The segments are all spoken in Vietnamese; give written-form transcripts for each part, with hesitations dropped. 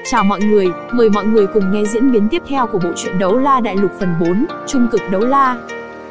Chào mọi người, mời mọi người cùng nghe diễn biến tiếp theo của bộ truyện Đấu La Đại Lục phần 4, Trung cực đấu la.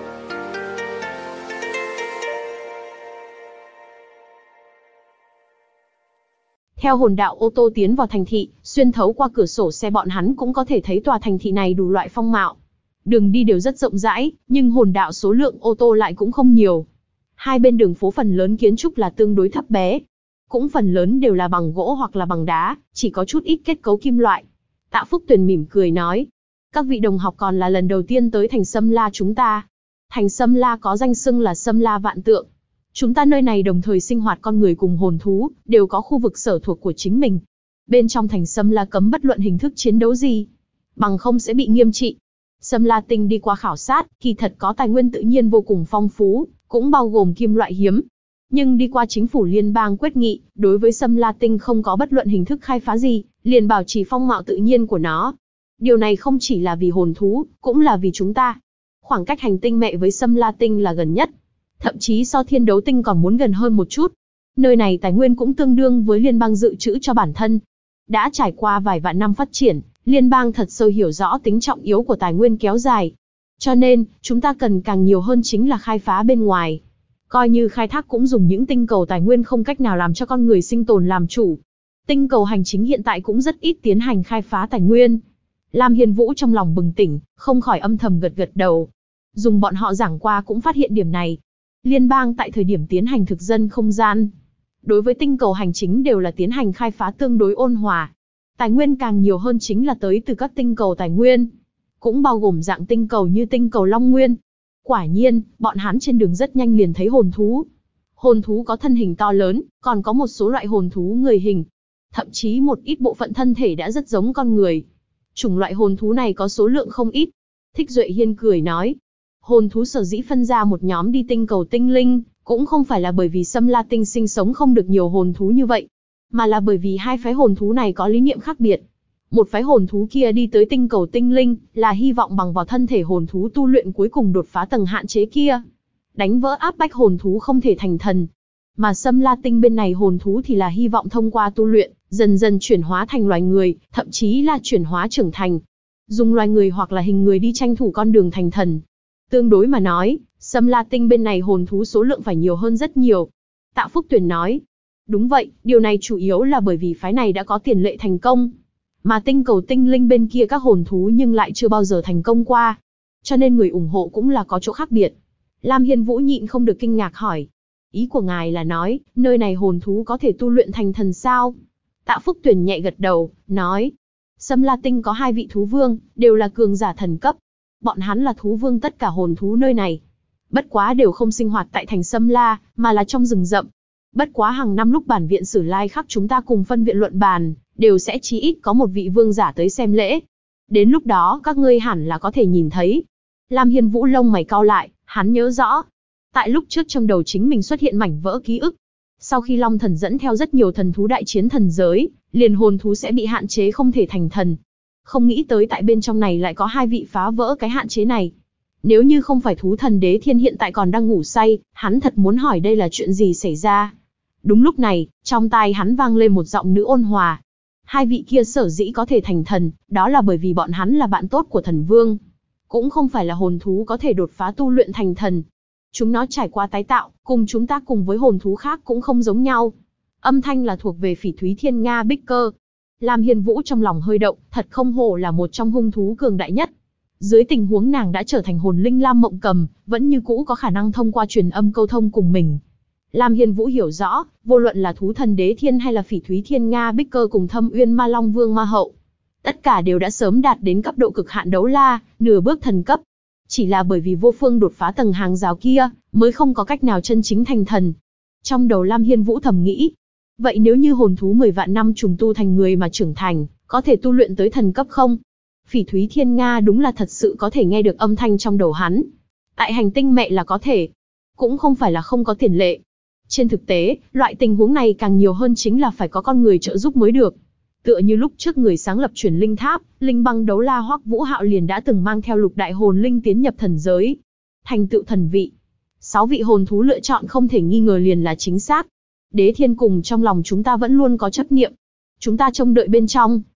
Theo hồn đạo ô tô tiến vào thành thị, xuyên thấu qua cửa sổ xe bọn hắn cũng có thể thấy tòa thành thị này đủ loại phong mạo. Đường đi đều rất rộng rãi, nhưng hồn đạo số lượng ô tô lại cũng không nhiều. Hai bên đường phố phần lớn kiến trúc là tương đối thấp bé. Cũng phần lớn đều là bằng gỗ hoặc là bằng đá, chỉ có chút ít kết cấu kim loại. Tạ Phúc Tuyền mỉm cười nói, các vị đồng học còn là lần đầu tiên tới thành Sâm La chúng ta. Thành Sâm La có danh xưng là Sâm La vạn tượng. Chúng ta nơi này đồng thời sinh hoạt con người cùng hồn thú, đều có khu vực sở thuộc của chính mình. Bên trong thành Sâm La cấm bất luận hình thức chiến đấu gì, bằng không sẽ bị nghiêm trị. Sâm La Tinh đi qua khảo sát, kỳ thật có tài nguyên tự nhiên vô cùng phong phú, cũng bao gồm kim loại hiếm. Nhưng đi qua chính phủ liên bang quyết nghị, đối với Sâm La Tinh không có bất luận hình thức khai phá gì, liền bảo trì phong mạo tự nhiên của nó. Điều này không chỉ là vì hồn thú, cũng là vì chúng ta. Khoảng cách hành tinh mẹ với Sâm La Tinh là gần nhất. Thậm chí so Thiên Đấu Tinh còn muốn gần hơn một chút. Nơi này tài nguyên cũng tương đương với liên bang dự trữ cho bản thân. Đã trải qua vài vạn năm phát triển, liên bang thật sâu hiểu rõ tính trọng yếu của tài nguyên kéo dài. Cho nên, chúng ta cần càng nhiều hơn chính là khai phá bên ngoài. Coi như khai thác cũng dùng những tinh cầu tài nguyên không cách nào làm cho con người sinh tồn làm chủ. Tinh cầu hành chính hiện tại cũng rất ít tiến hành khai phá tài nguyên. Lam Hiên Vũ trong lòng bừng tỉnh, không khỏi âm thầm gật gật đầu. Dùng bọn họ giảng qua cũng phát hiện điểm này. Liên bang tại thời điểm tiến hành thực dân không gian, đối với tinh cầu hành chính đều là tiến hành khai phá tương đối ôn hòa. Tài nguyên càng nhiều hơn chính là tới từ các tinh cầu tài nguyên, cũng bao gồm dạng tinh cầu như tinh cầu Long Nguyên. Quả nhiên, bọn hắn trên đường rất nhanh liền thấy hồn thú. Hồn thú có thân hình to lớn, còn có một số loại hồn thú người hình. Thậm chí một ít bộ phận thân thể đã rất giống con người. Chủng loại hồn thú này có số lượng không ít. Thích Duệ Hiên cười nói, hồn thú sở dĩ phân ra một nhóm đi tinh cầu tinh linh, cũng không phải là bởi vì Sâm La Tinh sinh sống không được nhiều hồn thú như vậy, mà là bởi vì hai phái hồn thú này có lý niệm khác biệt. Một phái hồn thú kia đi tới tinh cầu tinh linh, là hy vọng bằng vào thân thể hồn thú tu luyện cuối cùng đột phá tầng hạn chế kia, đánh vỡ áp bách hồn thú không thể thành thần. Mà Sâm La Tinh bên này hồn thú thì là hy vọng thông qua tu luyện, dần dần chuyển hóa thành loài người, thậm chí là chuyển hóa trưởng thành. Dùng loài người hoặc là hình người đi tranh thủ con đường thành thần. Tương đối mà nói, Sâm La Tinh bên này hồn thú số lượng phải nhiều hơn rất nhiều. Tạ Phúc Tuyền nói, đúng vậy, điều này chủ yếu là bởi vì phái này đã có tiền lệ thành công. Mà tinh cầu tinh linh bên kia các hồn thú nhưng lại chưa bao giờ thành công qua. Cho nên người ủng hộ cũng là có chỗ khác biệt. Lam Hiên Vũ nhịn không được kinh ngạc hỏi, ý của ngài là nói, nơi này hồn thú có thể tu luyện thành thần sao? Tạ Phúc Tuyền nhẹ gật đầu, nói, Sâm La Tinh có 2 vị thú vương, đều là cường giả thần cấp. Bọn hắn là thú vương tất cả hồn thú nơi này. Bất quá đều không sinh hoạt tại thành Sâm La, mà là trong rừng rậm. Bất quá hàng năm lúc bản viện Sử Lai Khắc chúng ta cùng phân viện luận bàn, đều sẽ chí ít có một vị vương giả tới xem lễ. Đến lúc đó các ngươi hẳn là có thể nhìn thấy. Lam Hiên Vũ lông mày cau lại, hắn nhớ rõ. Tại lúc trước trong đầu chính mình xuất hiện mảnh vỡ ký ức. Sau khi Long Thần dẫn theo rất nhiều thần thú đại chiến thần giới, liền hồn thú sẽ bị hạn chế không thể thành thần. Không nghĩ tới tại bên trong này lại có 2 vị phá vỡ cái hạn chế này. Nếu như không phải thú thần Đế Thiên hiện tại còn đang ngủ say, hắn thật muốn hỏi đây là chuyện gì xảy ra. Đúng lúc này, trong tai hắn vang lên một giọng nữ ôn hòa. 2 vị kia sở dĩ có thể thành thần, đó là bởi vì bọn hắn là bạn tốt của thần vương. Cũng không phải là hồn thú có thể đột phá tu luyện thành thần. Chúng nó trải qua tái tạo, cùng chúng ta cùng với hồn thú khác cũng không giống nhau. Âm thanh là thuộc về Phỉ Thúy Thiên Nga Bích Cơ. Lam Hiên Vũ trong lòng hơi động, thật không hổ là một trong hung thú cường đại nhất. Dưới tình huống nàng đã trở thành hồn linh Lam Mộng Cầm, vẫn như cũ có khả năng thông qua truyền âm câu thông cùng mình. Lam Hiên Vũ hiểu rõ, vô luận là thú thần Đế Thiên hay là Phỉ Thúy Thiên Nga Bích Cơ cùng Thâm Uyên Ma Long Vương Ma Hậu, tất cả đều đã sớm đạt đến cấp độ cực hạn đấu la, nửa bước thần cấp. Chỉ là bởi vì vô phương đột phá tầng hàng rào kia, mới không có cách nào chân chính thành thần. Trong đầu Lam Hiên Vũ thầm nghĩ, vậy nếu như hồn thú 10 vạn năm trùng tu thành người mà trưởng thành, có thể tu luyện tới thần cấp không? Phỉ Thúy Thiên Nga đúng là thật sự có thể nghe được âm thanh trong đầu hắn. Tại hành tinh mẹ là có thể, cũng không phải là không có tiền lệ. Trên thực tế, loại tình huống này càng nhiều hơn chính là phải có con người trợ giúp mới được. Tựa như lúc trước người sáng lập truyền linh tháp, linh băng đấu la Hoắc Vũ Hạo liền đã từng mang theo lục đại hồn linh tiến nhập thần giới, thành tựu thần vị. 6 vị hồn thú lựa chọn không thể nghi ngờ liền là chính xác. Đế Thiên cùng trong lòng chúng ta vẫn luôn có chấp niệm. Chúng ta trông đợi bên trong,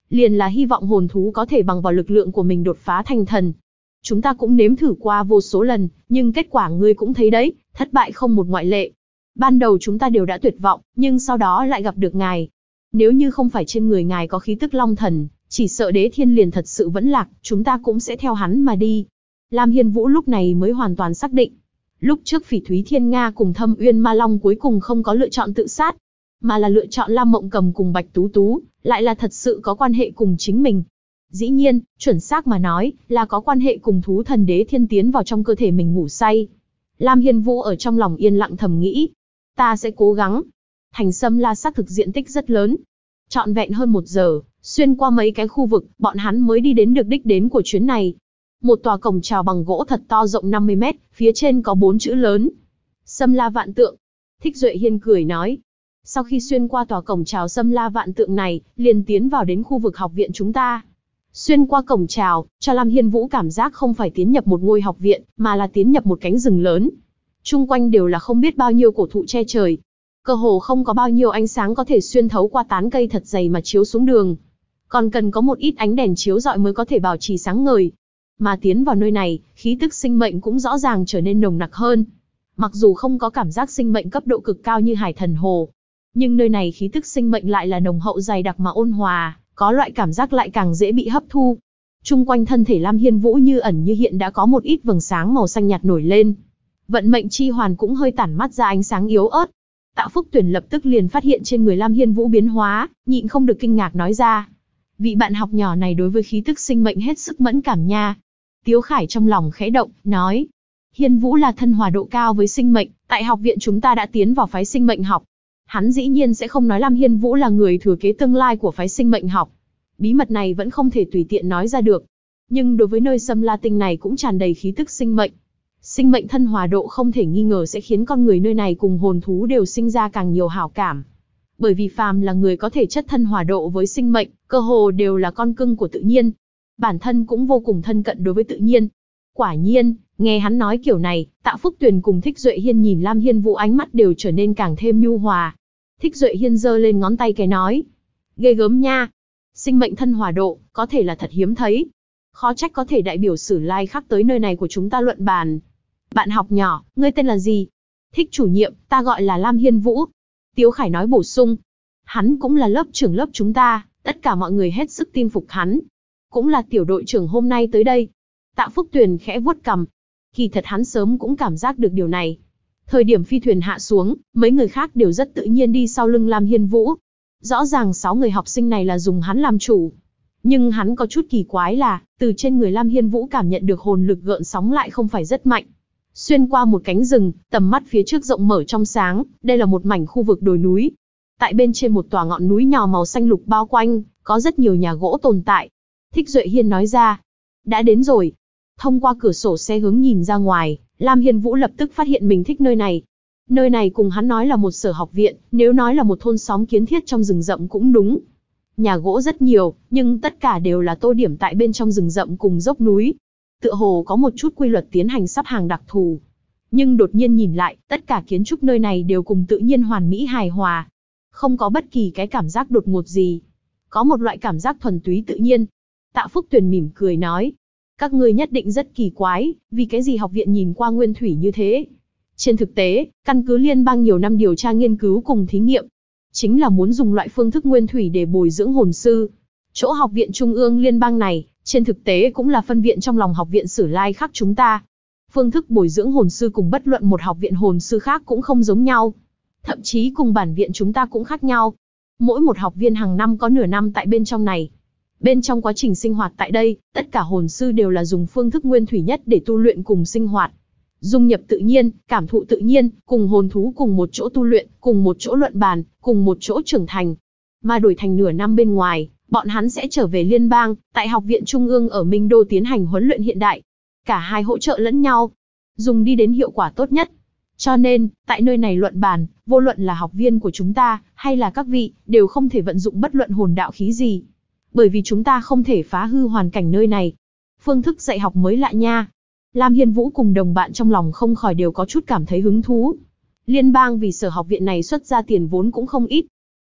liền là hy vọng hồn thú có thể bằng vào lực lượng của mình đột phá thành thần. Chúng ta cũng nếm thử qua vô số lần, nhưng kết quả ngươi cũng thấy đấy, thất bại không một ngoại lệ. Ban đầu chúng ta đều đã tuyệt vọng, nhưng sau đó lại gặp được ngài. Nếu như không phải trên người ngài có khí tức long thần, chỉ sợ Đế Thiên liền thật sự vẫn lạc, chúng ta cũng sẽ theo hắn mà đi. Lam Hiên Vũ lúc này mới hoàn toàn xác định. Lúc trước Phỉ Thúy Thiên Nga cùng Thâm Uyên Ma Long cuối cùng không có lựa chọn tự sát, mà là lựa chọn Lam Mộng Cầm cùng Bạch Tú Tú, lại là thật sự có quan hệ cùng chính mình. Dĩ nhiên, chuẩn xác mà nói, là có quan hệ cùng thú thần Đế Thiên tiến vào trong cơ thể mình ngủ say. Lam Hiên Vũ ở trong lòng yên lặng thầm nghĩ. Ta sẽ cố gắng. Thành Sâm La xác thực diện tích rất lớn. Trọn vẹn hơn 1 giờ, xuyên qua mấy cái khu vực, bọn hắn mới đi đến được đích đến của chuyến này. Một tòa cổng chào bằng gỗ thật to rộng 50 mét, phía trên có 4 chữ lớn. Sâm La Vạn Tượng. Thích Duệ Hiên cười nói. Sau khi xuyên qua tòa cổng chào Sâm La Vạn Tượng này, liền tiến vào đến khu vực học viện chúng ta. Xuyên qua cổng chào, cho Lam Hiên Vũ cảm giác không phải tiến nhập một ngôi học viện, mà là tiến nhập một cánh rừng lớn. Chung quanh đều là không biết bao nhiêu cổ thụ che trời. Cơ hồ không có bao nhiêu ánh sáng có thể xuyên thấu qua tán cây thật dày mà chiếu xuống đường. Còn cần có một ít ánh đèn chiếu rọi mới có thể bảo trì sáng ngời. Mà tiến vào nơi này, khí tức sinh mệnh cũng rõ ràng trở nên nồng nặc hơn. Mặc dù không có cảm giác sinh mệnh cấp độ cực cao như Hải Thần Hồ, nhưng nơi này khí tức sinh mệnh lại là nồng hậu dày đặc mà ôn hòa, có loại cảm giác lại càng dễ bị hấp thu. Chung quanh thân thể Lam Hiên Vũ như ẩn như hiện đã có một ít vầng sáng màu xanh nhạt nổi lên. Vận mệnh chi hoàn cũng hơi tản mắt ra ánh sáng yếu ớt. Tạ Phúc Tuyền lập tức liền phát hiện trên người Lam Hiên Vũ biến hóa, nhịn không được kinh ngạc nói ra. Vị bạn học nhỏ này đối với khí tức sinh mệnh hết sức mẫn cảm nha. Tiếu Khải trong lòng khẽ động, nói. Hiên Vũ là thân hòa độ cao với sinh mệnh, tại học viện chúng ta đã tiến vào phái sinh mệnh học. Hắn dĩ nhiên sẽ không nói Lam Hiên Vũ là người thừa kế tương lai của phái sinh mệnh học. Bí mật này vẫn không thể tùy tiện nói ra được. Nhưng đối với nơi Sâm La Tinh này cũng tràn đầy khí tức sinh mệnh. Sinh mệnh thân hòa độ không thể nghi ngờ sẽ khiến con người nơi này cùng hồn thú đều sinh ra càng nhiều hảo cảm. Bởi vì phàm là người có thể chất thân hòa độ với sinh mệnh, cơ hồ đều là con cưng của tự nhiên. Bản thân cũng vô cùng thân cận đối với tự nhiên. Quả nhiên, nghe hắn nói kiểu này, Tạ Phúc Tuyền cùng Thích Duệ Hiên nhìn Lam Hiên Vũ ánh mắt đều trở nên càng thêm nhu hòa. Thích Duệ Hiên giơ lên ngón tay cái nói. Ghê gớm nha. Sinh mệnh thân hòa độ, có thể là thật hiếm thấy. Khó trách có thể đại biểu Sử Lai Khắc tới nơi này của chúng ta luận bàn. Bạn học nhỏ, ngươi tên là gì? Thích chủ nhiệm, ta gọi là Lam Hiên Vũ. Tiếu Khải nói bổ sung. Hắn cũng là lớp trưởng lớp chúng ta, tất cả mọi người hết sức tin phục hắn. Cũng là tiểu đội trưởng hôm nay tới đây. Tạ Phúc Tuyền khẽ vuốt cằm. Kỳ thật hắn sớm cũng cảm giác được điều này. Thời điểm phi thuyền hạ xuống, mấy người khác đều rất tự nhiên đi sau lưng Lam Hiên Vũ. Rõ ràng 6 người học sinh này là dùng hắn làm chủ. Nhưng hắn có chút kỳ quái là, từ trên người Lam Hiên Vũ cảm nhận được hồn lực gợn sóng lại không phải rất mạnh. Xuyên qua một cánh rừng, tầm mắt phía trước rộng mở trong sáng, đây là một mảnh khu vực đồi núi. Tại bên trên một tòa ngọn núi nhỏ màu xanh lục bao quanh, có rất nhiều nhà gỗ tồn tại. Thích Duệ Hiên nói ra, đã đến rồi. Thông qua cửa sổ xe hướng nhìn ra ngoài, Lam Hiên Vũ lập tức phát hiện mình thích nơi này. Nơi này cùng hắn nói là một sở học viện, nếu nói là một thôn xóm kiến thiết trong rừng rậm cũng đúng. Nhà gỗ rất nhiều, nhưng tất cả đều là tô điểm tại bên trong rừng rậm cùng dốc núi. Tựa hồ có một chút quy luật tiến hành sắp hàng đặc thù. Nhưng đột nhiên nhìn lại, tất cả kiến trúc nơi này đều cùng tự nhiên hoàn mỹ hài hòa. Không có bất kỳ cái cảm giác đột ngột gì. Có một loại cảm giác thuần túy tự nhiên. Tạ Phúc Tuyền mỉm cười nói. Các ngươi nhất định rất kỳ quái, vì cái gì học viện nhìn qua nguyên thủy như thế. Trên thực tế, căn cứ liên bang nhiều năm điều tra nghiên cứu cùng thí nghiệm, chính là muốn dùng loại phương thức nguyên thủy để bồi dưỡng hồn sư. Chỗ học viện trung ương liên bang này, trên thực tế cũng là phân viện trong lòng học viện Sử Lai Khắc chúng ta. Phương thức bồi dưỡng hồn sư cùng bất luận một học viện hồn sư khác cũng không giống nhau. Thậm chí cùng bản viện chúng ta cũng khác nhau. Mỗi một học viên hàng năm có nửa năm tại bên trong này. Bên trong quá trình sinh hoạt tại đây, tất cả hồn sư đều là dùng phương thức nguyên thủy nhất để tu luyện cùng sinh hoạt. Dung nhập tự nhiên, cảm thụ tự nhiên, cùng hồn thú cùng một chỗ tu luyện, cùng một chỗ luận bàn, cùng một chỗ trưởng thành. Mà đổi thành nửa năm bên ngoài, bọn hắn sẽ trở về liên bang, tại học viện trung ương ở Minh Đô tiến hành huấn luyện hiện đại. Cả hai hỗ trợ lẫn nhau, dùng đi đến hiệu quả tốt nhất. Cho nên, tại nơi này luận bàn, vô luận là học viên của chúng ta, hay là các vị, đều không thể vận dụng bất luận hồn đạo khí gì. Bởi vì chúng ta không thể phá hư hoàn cảnh nơi này. Phương thức dạy học mới lạ nha. Lam Hiên Vũ cùng đồng bạn trong lòng không khỏi đều có chút cảm thấy hứng thú. Liên bang vì sở học viện này xuất ra tiền vốn cũng không ít.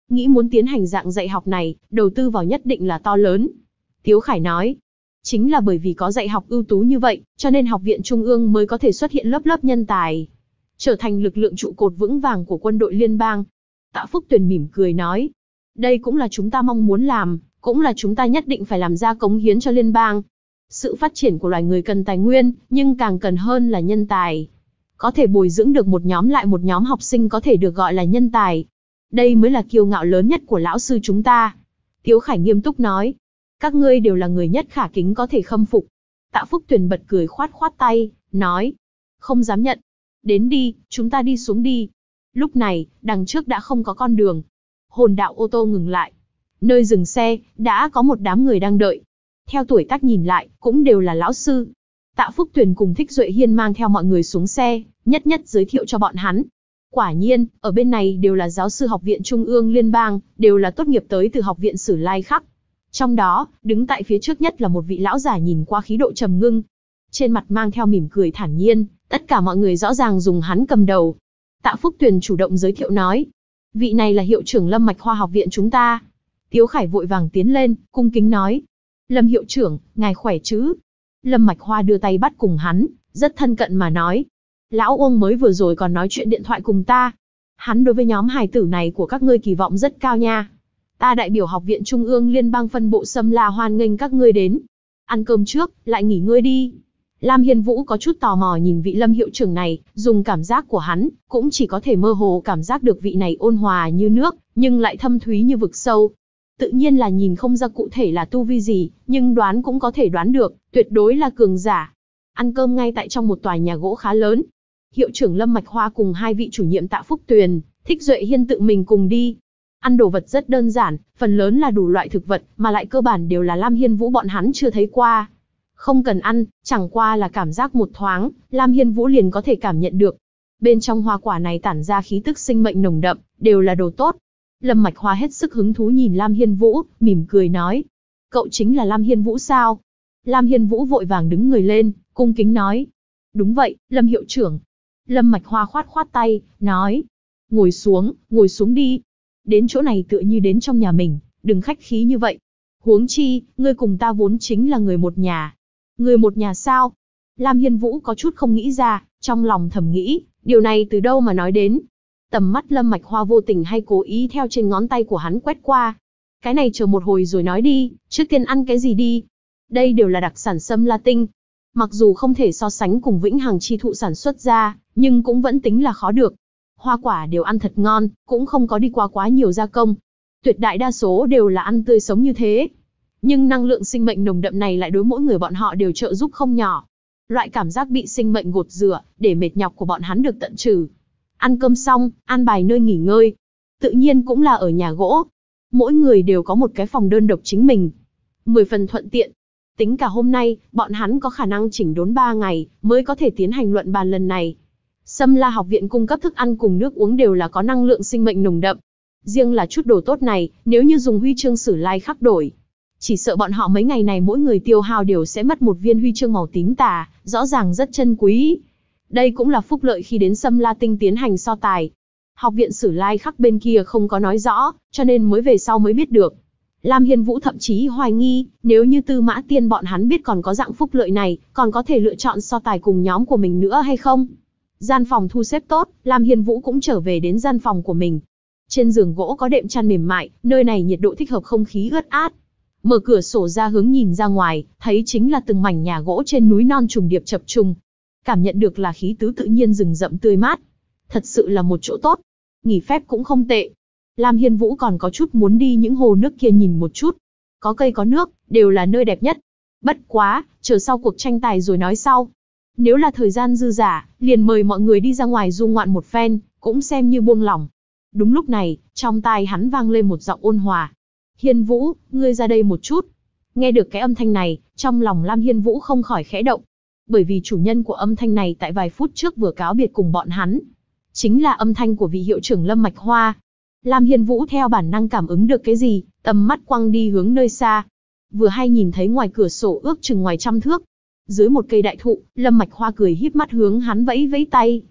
nghĩ muốn tiến hành dạng dạy học này, đầu tư vào nhất định là to lớn. Tiếu Khải nói, chính là bởi vì có dạy học ưu tú như vậy, cho nên học viện Trung ương mới có thể xuất hiện lớp lớp nhân tài, trở thành lực lượng trụ cột vững vàng của quân đội liên bang. Tạ Phúc Tuyền mỉm cười nói, đây cũng là chúng ta mong muốn làm, cũng là chúng ta nhất định phải làm ra cống hiến cho liên bang. Sự phát triển của loài người cần tài nguyên, nhưng càng cần hơn là nhân tài. Có thể bồi dưỡng được một nhóm lại một nhóm học sinh có thể được gọi là nhân tài. Đây mới là kiêu ngạo lớn nhất của lão sư chúng ta. Tiếu Khải nghiêm túc nói, các ngươi đều là người nhất khả kính có thể khâm phục. Tạ Phúc Tuyền bật cười khoát khoát tay, nói, không dám nhận. Đến đi, chúng ta đi xuống đi. Lúc này, đằng trước đã không có con đường. Hồn đạo ô tô ngừng lại. Nơi dừng xe, đã có một đám người đang đợi. Theo tuổi tác nhìn lại, cũng đều là lão sư. Tạ Phúc Tuyền cùng Thích Duệ Hiên mang theo mọi người xuống xe, nhất nhất giới thiệu cho bọn hắn. Quả nhiên, ở bên này đều là giáo sư học viện Trung ương Liên bang, đều là tốt nghiệp tới từ học viện Sử Lai Khắc. Trong đó, đứng tại phía trước nhất là một vị lão giả nhìn qua khí độ trầm ngưng. Trên mặt mang theo mỉm cười thản nhiên, tất cả mọi người rõ ràng dùng hắn cầm đầu. Tạ Phúc Tuyền chủ động giới thiệu nói, vị này là hiệu trưởng Lâm Mạch Hoa học viện chúng ta. Tiếu Khải vội vàng tiến lên, cung kính nói, Lâm hiệu trưởng, ngài khỏe chứ? Lâm Mạch Hoa đưa tay bắt cùng hắn, rất thân cận mà nói, lão Uông mới vừa rồi còn nói chuyện điện thoại cùng ta. Hắn đối với nhóm hài tử này của các ngươi kỳ vọng rất cao nha. Ta đại biểu học viện Trung ương Liên bang phân bộ Sâm La hoan nghênh các ngươi đến. Ăn cơm trước, lại nghỉ ngơi đi. Lam Hiên Vũ có chút tò mò nhìn vị Lâm hiệu trưởng này, dùng cảm giác của hắn, cũng chỉ có thể mơ hồ cảm giác được vị này ôn hòa như nước, nhưng lại thâm thúy như vực sâu. Tự nhiên là nhìn không ra cụ thể là tu vi gì, nhưng đoán cũng có thể đoán được, tuyệt đối là cường giả. Ăn cơm ngay tại trong một tòa nhà gỗ khá lớn. Hiệu trưởng Lâm Mạch Hoa cùng hai vị chủ nhiệm Tạ Phúc Tuyền, Thích Duệ Hiên tự mình cùng đi. Ăn đồ vật rất đơn giản, phần lớn là đủ loại thực vật, mà lại cơ bản đều là Lam Hiên Vũ bọn hắn chưa thấy qua. Không cần ăn, chẳng qua là cảm giác một thoáng, Lam Hiên Vũ liền có thể cảm nhận được. Bên trong hoa quả này tản ra khí tức sinh mệnh nồng đậm, đều là đồ tốt. Lâm Mạch Hoa hết sức hứng thú nhìn Lam Hiên Vũ, mỉm cười nói, cậu chính là Lam Hiên Vũ sao? Lam Hiên Vũ vội vàng đứng người lên, cung kính nói, đúng vậy, Lâm hiệu trưởng. Lâm Mạch Hoa khoát khoát tay, nói, ngồi xuống đi. Đến chỗ này tựa như đến trong nhà mình, đừng khách khí như vậy. Huống chi, ngươi cùng ta vốn chính là người một nhà. Người một nhà sao? Lam Hiên Vũ có chút không nghĩ ra, trong lòng thầm nghĩ, điều này từ đâu mà nói đến. Tầm mắt Lâm Mạch Hoa vô tình hay cố ý theo trên ngón tay của hắn quét qua. Cái này chờ một hồi rồi nói đi, trước tiên ăn cái gì đi? Đây đều là đặc sản Sâm La Tinh. Mặc dù không thể so sánh cùng Vĩnh Hằng chi thụ sản xuất ra, nhưng cũng vẫn tính là khó được. Hoa quả đều ăn thật ngon, cũng không có đi qua quá nhiều gia công. Tuyệt đại đa số đều là ăn tươi sống như thế. Nhưng năng lượng sinh mệnh nồng đậm này lại đối mỗi người bọn họ đều trợ giúp không nhỏ. Loại cảm giác bị sinh mệnh gột rửa, để mệt nhọc của bọn hắn được tận trừ. Ăn cơm xong, an bài nơi nghỉ ngơi. Tự nhiên cũng là ở nhà gỗ. Mỗi người đều có một cái phòng đơn độc chính mình. 10 phần thuận tiện. Tính cả hôm nay, bọn hắn có khả năng chỉnh đốn 3 ngày, mới có thể tiến hành luận bàn lần này. Sâm La học viện cung cấp thức ăn cùng nước uống đều là có năng lượng sinh mệnh nồng đậm. Riêng là chút đồ tốt này, nếu như dùng huy chương Sử Lai Khắc đổi, chỉ sợ bọn họ mấy ngày này mỗi người tiêu hao đều sẽ mất một viên huy chương màu tím tà, rõ ràng rất chân quý. Đây cũng là phúc lợi khi đến Sâm La Tinh tiến hành so tài. Học viện Sử Lai Khắc bên kia không có nói rõ, cho nên mới về sau mới biết được. Lam Hiên Vũ thậm chí hoài nghi, nếu như Tư Mã Tiên bọn hắn biết còn có dạng phúc lợi này, còn có thể lựa chọn so tài cùng nhóm của mình nữa hay không. Gian phòng thu xếp tốt, Lam Hiên Vũ cũng trở về đến gian phòng của mình. Trên giường gỗ có đệm chăn mềm mại, nơi này nhiệt độ thích hợp không khí ướt át. Mở cửa sổ ra hướng nhìn ra ngoài, thấy chính là từng mảnh nhà gỗ trên núi non trùng điệp chập trùng. Cảm nhận được là khí tứ tự nhiên rừng rậm tươi mát. Thật sự là một chỗ tốt. Nghỉ phép cũng không tệ. Lam Hiên Vũ còn có chút muốn đi những hồ nước kia nhìn một chút. Có cây có nước, đều là nơi đẹp nhất. Bất quá, chờ sau cuộc tranh tài rồi nói sau. Nếu là thời gian dư dả, liền mời mọi người đi ra ngoài du ngoạn một phen, cũng xem như buông lỏng. Đúng lúc này, trong tai hắn vang lên một giọng ôn hòa. Hiên Vũ, ngươi ra đây một chút. Nghe được cái âm thanh này, trong lòng Lam Hiên Vũ không khỏi khẽ động. Bởi vì chủ nhân của âm thanh này tại vài phút trước vừa cáo biệt cùng bọn hắn. Chính là âm thanh của vị hiệu trưởng Lâm Mạch Hoa. Lam Hiên Vũ theo bản năng cảm ứng được cái gì, tầm mắt quăng đi hướng nơi xa. Vừa hay nhìn thấy ngoài cửa sổ ước chừng ngoài 100 thước. Dưới một cây đại thụ, Lâm Mạch Hoa cười híp mắt hướng hắn vẫy vẫy tay.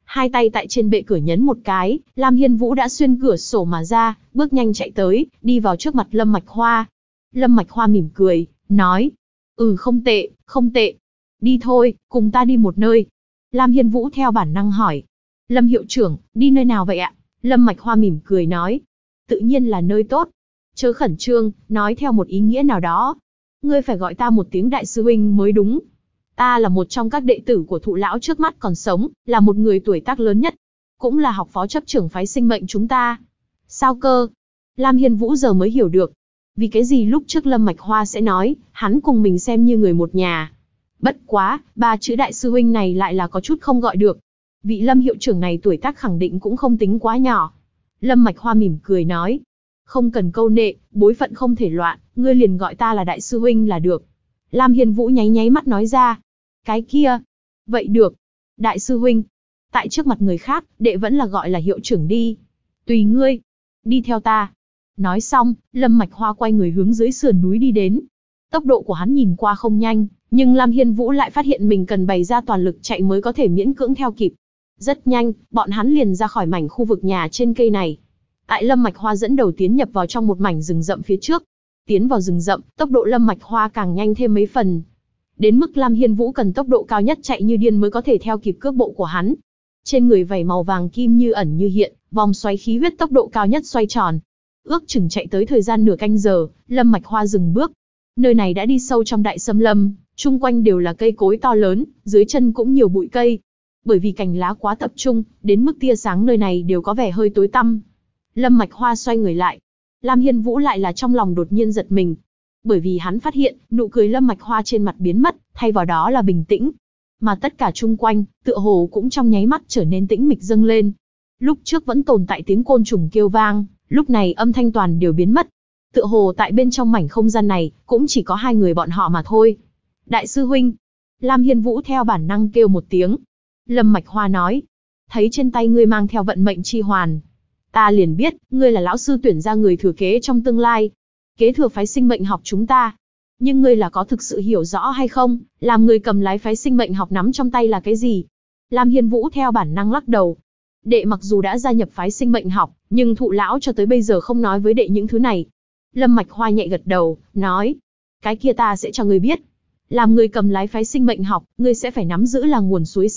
hai tay tại trên bệ cửa nhấn một cái, Lam Hiên Vũ đã xuyên cửa sổ mà ra, bước nhanh chạy tới, đi vào trước mặt Lâm Mạch Hoa. Lâm Mạch Hoa mỉm cười, nói, không tệ, không tệ. Đi thôi, cùng ta đi một nơi. Lam Hiên Vũ theo bản năng hỏi, Lâm hiệu trưởng, đi nơi nào vậy ạ? Lâm Mạch Hoa mỉm cười nói, tự nhiên là nơi tốt. Chớ khẩn trương, nói theo một ý nghĩa nào đó. Ngươi phải gọi ta một tiếng đại sư huynh mới đúng. Ta là một trong các đệ tử của thụ lão trước mắt còn sống, là một người tuổi tác lớn nhất. Cũng là học phó chấp trưởng phái sinh mệnh chúng ta. Sao cơ? Lam Hiên Vũ giờ mới hiểu được. Vì cái gì lúc trước Lâm Mạch Hoa sẽ nói, hắn cùng mình xem như người một nhà. Bất quá, ba chữ đại sư huynh này lại là có chút không gọi được. Vị Lâm hiệu trưởng này tuổi tác khẳng định cũng không tính quá nhỏ. Lâm Mạch Hoa mỉm cười nói, không cần câu nệ, bối phận không thể loạn, ngươi liền gọi ta là đại sư huynh là được. Lam Hiên Vũ nháy nháy mắt nói ra, cái kia, vậy được, đại sư huynh. Tại trước mặt người khác, đệ vẫn là gọi là hiệu trưởng đi. Tùy ngươi, đi theo ta. Nói xong, Lâm Mạch Hoa quay người hướng dưới sườn núi đi đến. Tốc độ của hắn nhìn qua không nhanh, nhưng Lam Hiên Vũ lại phát hiện mình cần bày ra toàn lực chạy mới có thể miễn cưỡng theo kịp. Rất nhanh, bọn hắn liền ra khỏi mảnh khu vực nhà trên cây này. Tại Lâm Mạch Hoa dẫn đầu tiến nhập vào trong một mảnh rừng rậm phía trước. Tiến vào rừng rậm, tốc độ Lâm Mạch Hoa càng nhanh thêm mấy phần. Đến mức Lam Hiên Vũ cần tốc độ cao nhất chạy như điên mới có thể theo kịp cước bộ của hắn. Trên người vảy màu vàng kim như ẩn như hiện, vòng xoáy khí huyết tốc độ cao nhất xoay tròn. Ước chừng chạy tới thời gian nửa canh giờ, Lâm Mạch Hoa dừng bước. Nơi này đã đi sâu trong đại xâm lâm, chung quanh đều là cây cối to lớn, dưới chân cũng nhiều bụi cây. Bởi vì cành lá quá tập trung, đến mức tia sáng nơi này đều có vẻ hơi tối tăm. Lâm Mạch Hoa xoay người lại. Lam Hiên Vũ lại là trong lòng đột nhiên giật mình. Bởi vì hắn phát hiện, nụ cười Lâm Mạch Hoa trên mặt biến mất, thay vào đó là bình tĩnh. Mà tất cả chung quanh, tựa hồ cũng trong nháy mắt trở nên tĩnh mịch dâng lên. Lúc trước vẫn tồn tại tiếng côn trùng kêu vang, lúc này âm thanh toàn đều biến mất. Tựa hồ tại bên trong mảnh không gian này, cũng chỉ có hai người bọn họ mà thôi. Đại sư huynh. Lam Hiên Vũ theo bản năng kêu một tiếng. Lâm Mạch Hoa nói, thấy trên tay ngươi mang theo vận mệnh chi hoàn. Ta liền biết, ngươi là lão sư tuyển ra người thừa kế trong tương lai. Kế thừa phái sinh mệnh học chúng ta. Nhưng ngươi là có thực sự hiểu rõ hay không, làm người cầm lái phái sinh mệnh học nắm trong tay là cái gì? Lam Hiên Vũ theo bản năng lắc đầu. Đệ mặc dù đã gia nhập phái sinh mệnh học, nhưng thụ lão cho tới bây giờ không nói với đệ những thứ này. Lâm Mạch Hoa nhẹ gật đầu, nói, cái kia ta sẽ cho ngươi biết. Làm người cầm lái phái sinh mệnh học, ngươi sẽ phải nắm giữ là nguồn suối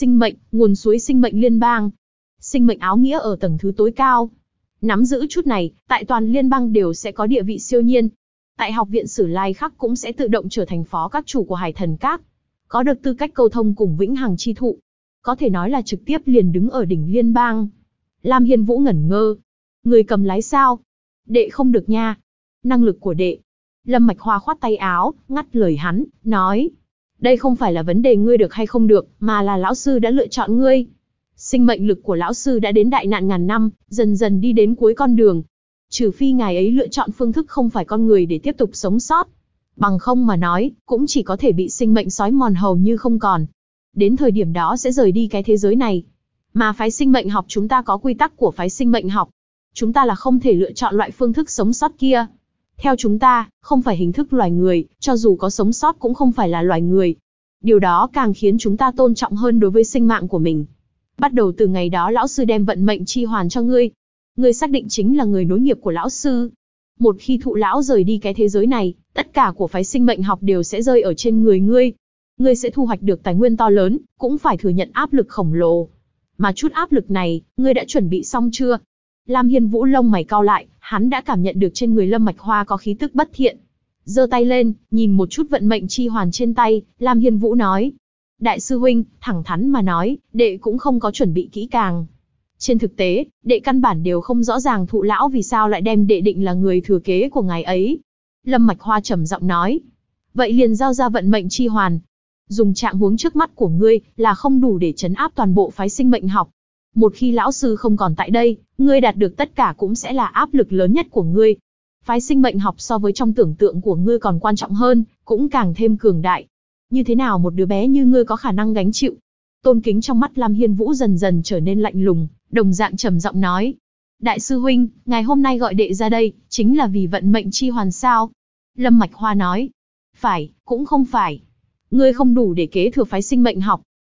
sinh mệnh liên bang. Sinh mệnh áo nghĩa ở tầng thứ tối cao. Nắm giữ chút này, tại toàn liên bang đều sẽ có địa vị siêu nhiên. Tại học viện Sử Lai Khắc cũng sẽ tự động trở thành phó các chủ của Hải Thần Các. Có được tư cách câu thông cùng Vĩnh Hằng chi thụ. Có thể nói là trực tiếp liền đứng ở đỉnh liên bang. Lam Hiên Vũ ngẩn ngơ. Người cầm lái sao? Đệ không được nha. Năng lực của đệ. Lâm Mạch Hoa khoát tay áo, ngắt lời hắn, nói. Đây không phải là vấn đề ngươi được hay không được, mà là lão sư đã lựa chọn ngươi. Sinh mệnh lực của lão sư đã đến đại nạn ngàn năm, dần dần đi đến cuối con đường. Trừ phi ngài ấy lựa chọn phương thức không phải con người để tiếp tục sống sót. Bằng không mà nói, cũng chỉ có thể bị sinh mệnh xói mòn hầu như không còn. Đến thời điểm đó sẽ rời đi cái thế giới này. Mà phái sinh mệnh học chúng ta có quy tắc của phái sinh mệnh học. Chúng ta là không thể lựa chọn loại phương thức sống sót kia. Theo chúng ta, không phải hình thức loài người, cho dù có sống sót cũng không phải là loài người. Điều đó càng khiến chúng ta tôn trọng hơn đối với sinh mạng của mình. Bắt đầu từ ngày đó lão sư đem vận mệnh chi hoàn cho ngươi. Ngươi xác định chính là người nối nghiệp của lão sư. Một khi thụ lão rời đi cái thế giới này, tất cả của phái sinh mệnh học đều sẽ rơi ở trên người ngươi. Ngươi sẽ thu hoạch được tài nguyên to lớn, cũng phải thừa nhận áp lực khổng lồ. Mà chút áp lực này, ngươi đã chuẩn bị xong chưa? Lam Hiên Vũ lông mày cau lại, hắn đã cảm nhận được trên người Lâm Mạch Hoa có khí tức bất thiện. Giơ tay lên, nhìn một chút vận mệnh chi hoàn trên tay, Lam Hiên Vũ nói. Đại sư huynh, thẳng thắn mà nói, đệ cũng không có chuẩn bị kỹ càng. Trên thực tế, đệ căn bản đều không rõ ràng thụ lão vì sao lại đem đệ định là người thừa kế của ngài ấy. Lâm Mạch Hoa trầm giọng nói. Vậy liền giao ra vận mệnh chi hoàn. Dùng trạng huống trước mắt của ngươi là không đủ để trấn áp toàn bộ phái sinh mệnh học. Một khi lão sư không còn tại đây, ngươi đạt được tất cả cũng sẽ là áp lực lớn nhất của ngươi. Phái sinh mệnh học so với trong tưởng tượng của ngươi còn quan trọng hơn, cũng càng thêm cường đại. Như thế nào một đứa bé như ngươi có khả năng gánh chịu? Tôn kính trong mắt Lam Hiên Vũ dần dần trở nên lạnh lùng, đồng dạng trầm giọng nói. Đại sư huynh, ngày hôm nay gọi đệ ra đây, chính là vì vận mệnh chi hoàn sao? Lâm Mạch Hoa nói. Phải, cũng không phải. Ngươi không đủ để kế thừa phái sinh mệnh học.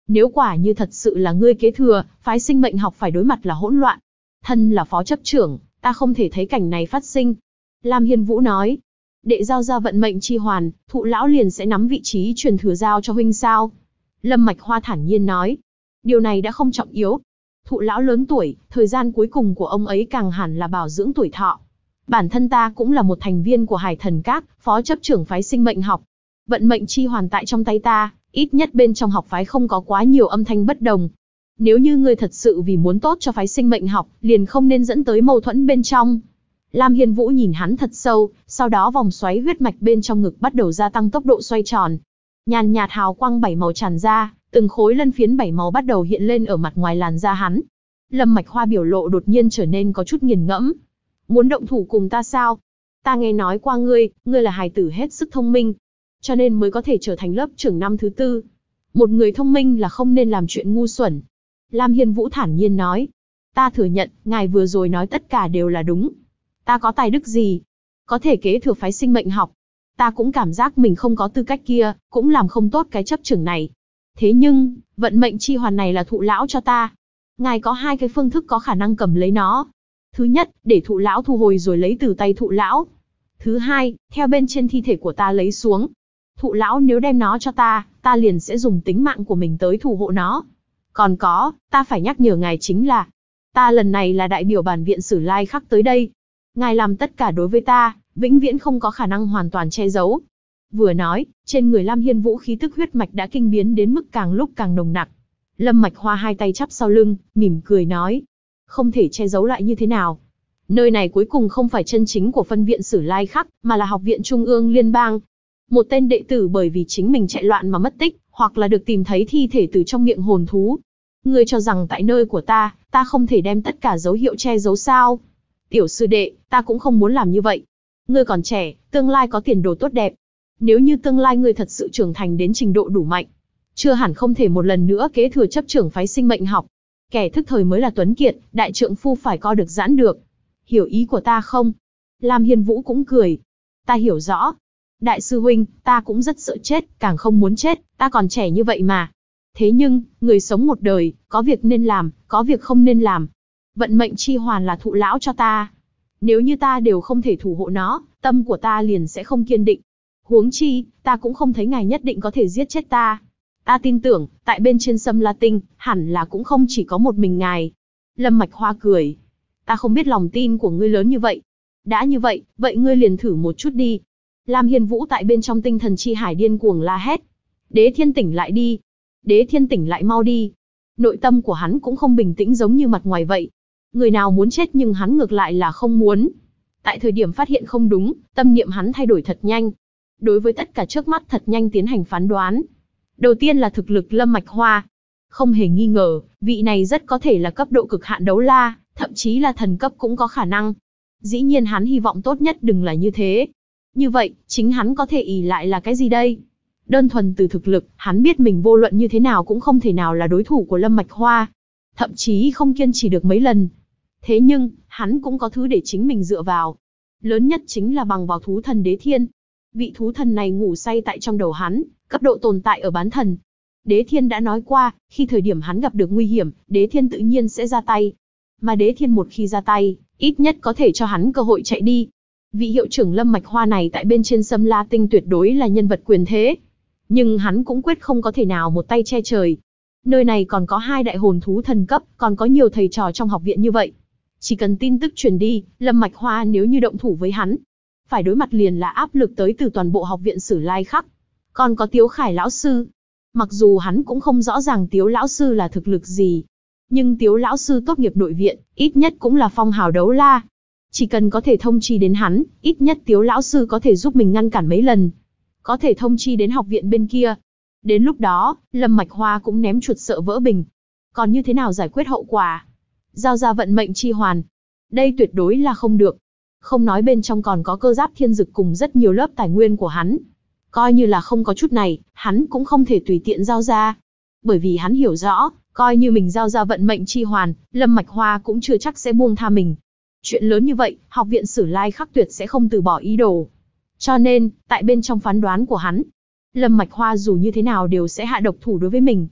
Nếu quả như thật sự là ngươi kế thừa, phái sinh mệnh học phải đối mặt là hỗn loạn. Thân là phó chấp trưởng, ta không thể thấy cảnh này phát sinh. Lam Hiên Vũ nói, đệ giao ra vận mệnh chi hoàn, thụ lão liền sẽ nắm vị trí truyền thừa giao cho huynh sao? Lâm Mạch Hoa thản nhiên nói, điều này đã không trọng yếu. Thụ lão lớn tuổi, thời gian cuối cùng của ông ấy càng hẳn là bảo dưỡng tuổi thọ. Bản thân ta cũng là một thành viên của Hải Thần Các, phó chấp trưởng phái sinh mệnh học. Vận mệnh chi hoàn tại trong tay ta, ít nhất bên trong học phái không có quá nhiều âm thanh bất đồng. Nếu như ngươi thật sự vì muốn tốt cho phái sinh mệnh học, liền không nên dẫn tới mâu thuẫn bên trong. Lam Hiên Vũ nhìn hắn thật sâu, sau đó vòng xoáy huyết mạch bên trong ngực bắt đầu gia tăng tốc độ xoay tròn. Nhàn nhạt hào quang 7 màu tràn ra, từng khối lân phiến 7 màu bắt đầu hiện lên ở mặt ngoài làn da hắn. Lâm Mạch Hoa biểu lộ đột nhiên trở nên có chút nghiền ngẫm. Muốn động thủ cùng ta sao? Ta nghe nói qua ngươi là hài tử hết sức thông minh, cho nên mới có thể trở thành lớp trưởng năm thứ 4. Một người thông minh là không nên làm chuyện ngu xuẩn. Lam Hiên Vũ thản nhiên nói, ta thừa nhận, ngài vừa rồi nói tất cả đều là đúng. Ta có tài đức gì? Có thể kế thừa phái sinh mệnh học. Ta cũng cảm giác mình không có tư cách kia, cũng làm không tốt cái chấp trưởng này. Thế nhưng, vận mệnh chi hoàn này là thụ lão cho ta. Ngài có 2 cái phương thức có khả năng cầm lấy nó. Thứ nhất, để thụ lão thu hồi rồi lấy từ tay thụ lão. Thứ hai, theo bên trên thi thể của ta lấy xuống. Thụ lão nếu đem nó cho ta, ta liền sẽ dùng tính mạng của mình tới thủ hộ nó. Còn có, ta phải nhắc nhở ngài chính là, ta lần này là đại biểu bản viện Sử Lai Khắc tới đây. Ngài làm tất cả đối với ta, vĩnh viễn không có khả năng hoàn toàn che giấu. Vừa nói, trên người Lam Hiên Vũ khí tức huyết mạch đã kinh biến đến mức càng lúc càng nồng nặc. Lâm Mạch Hoa 2 tay chắp sau lưng, mỉm cười nói, không thể che giấu lại như thế nào. Nơi này cuối cùng không phải chân chính của phân viện Sử Lai Khắc, mà là học viện Trung ương Liên bang. Một tên đệ tử bởi vì chính mình chạy loạn mà mất tích, hoặc là được tìm thấy thi thể từ trong miệng hồn thú. Ngươi cho rằng tại nơi của ta không thể đem tất cả dấu hiệu che giấu sao? Tiểu sư đệ, ta cũng không muốn làm như vậy. Ngươi còn trẻ, tương lai có tiền đồ tốt đẹp. Nếu như tương lai ngươi thật sự trưởng thành đến trình độ đủ mạnh, chưa hẳn không thể một lần nữa kế thừa chấp trưởng phái sinh mệnh học. Kẻ thức thời mới là tuấn kiệt, đại trượng phu phải co được giãn được. Hiểu ý của ta không? Lam Hiên Vũ cũng cười. Ta hiểu rõ. Đại sư huynh, ta cũng rất sợ chết, càng không muốn chết, ta còn trẻ như vậy mà. Thế nhưng, người sống một đời, có việc nên làm, có việc không nên làm. Vận mệnh chi hoàn là thụ lão cho ta. Nếu như ta đều không thể thủ hộ nó, tâm của ta liền sẽ không kiên định. Huống chi, ta cũng không thấy ngài nhất định có thể giết chết ta. Ta tin tưởng, tại bên trên Sâm La Tinh, hẳn là cũng không chỉ có một mình ngài. Lâm Mạch Hoa cười. Ta không biết lòng tin của ngươi lớn như vậy. Đã như vậy, vậy ngươi liền thử một chút đi. Lam Hiên Vũ tại bên trong tinh thần chi hải điên cuồng la hét. Đế Thiên tỉnh lại đi. Đế Thiên tỉnh lại mau đi. Nội tâm của hắn cũng không bình tĩnh giống như mặt ngoài vậy. Người nào muốn chết nhưng hắn ngược lại là không muốn. Tại thời điểm phát hiện không đúng, tâm niệm hắn thay đổi thật nhanh. Đối với tất cả trước mắt thật nhanh tiến hành phán đoán. Đầu tiên là thực lực Lâm Mạch Hoa. Không hề nghi ngờ, vị này rất có thể là cấp độ cực hạn đấu la, thậm chí là thần cấp cũng có khả năng. Dĩ nhiên hắn hy vọng tốt nhất đừng là như thế. Như vậy, chính hắn có thể ỷ lại là cái gì đây? Đơn thuần từ thực lực, hắn biết mình vô luận như thế nào cũng không thể nào là đối thủ của Lâm Mạch Hoa. Thậm chí không kiên trì được mấy lần. Thế nhưng, hắn cũng có thứ để chính mình dựa vào. Lớn nhất chính là bằng vào thú thần Đế Thiên. Vị thú thần này ngủ say tại trong đầu hắn, cấp độ tồn tại ở bán thần. Đế Thiên đã nói qua, khi thời điểm hắn gặp được nguy hiểm, Đế Thiên tự nhiên sẽ ra tay. Mà Đế Thiên một khi ra tay, ít nhất có thể cho hắn cơ hội chạy đi. Vị hiệu trưởng Lâm Mạch Hoa này tại bên trên Sâm La Tinh tuyệt đối là nhân vật quyền thế. Nhưng hắn cũng quyết không có thể nào một tay che trời. Nơi này còn có 2 đại hồn thú thần cấp, còn có nhiều thầy trò trong học viện như vậy. Chỉ cần tin tức truyền đi, Lâm Mạch Hoa nếu như động thủ với hắn, phải đối mặt liền là áp lực tới từ toàn bộ học viện Sử Lai Khắc. Còn có Tiếu Khải lão sư. Mặc dù hắn cũng không rõ ràng Tiếu lão sư là thực lực gì, nhưng Tiếu lão sư tốt nghiệp nội viện, ít nhất cũng là phong hào đấu la. Chỉ cần có thể thông chi đến hắn, ít nhất Tiếu lão sư có thể giúp mình ngăn cản mấy lần. Có thể thông chi đến học viện bên kia. Đến lúc đó, Lâm Mạch Hoa cũng ném chuột sợ vỡ bình. Còn như thế nào giải quyết hậu quả? Giao ra vận mệnh chi hoàn. Đây tuyệt đối là không được. Không nói bên trong còn có cơ giáp thiên dực cùng rất nhiều lớp tài nguyên của hắn. Coi như là không có chút này, hắn cũng không thể tùy tiện giao ra. Bởi vì hắn hiểu rõ, coi như mình giao ra vận mệnh chi hoàn, Lâm Mạch Hoa cũng chưa chắc sẽ buông tha mình. Chuyện lớn như vậy, học viện Sử Lai Khắc tuyệt sẽ không từ bỏ ý đồ. Cho nên, tại bên trong phán đoán của hắn, Lâm Mạch Hoa dù như thế nào đều sẽ hạ độc thủ đối với mình.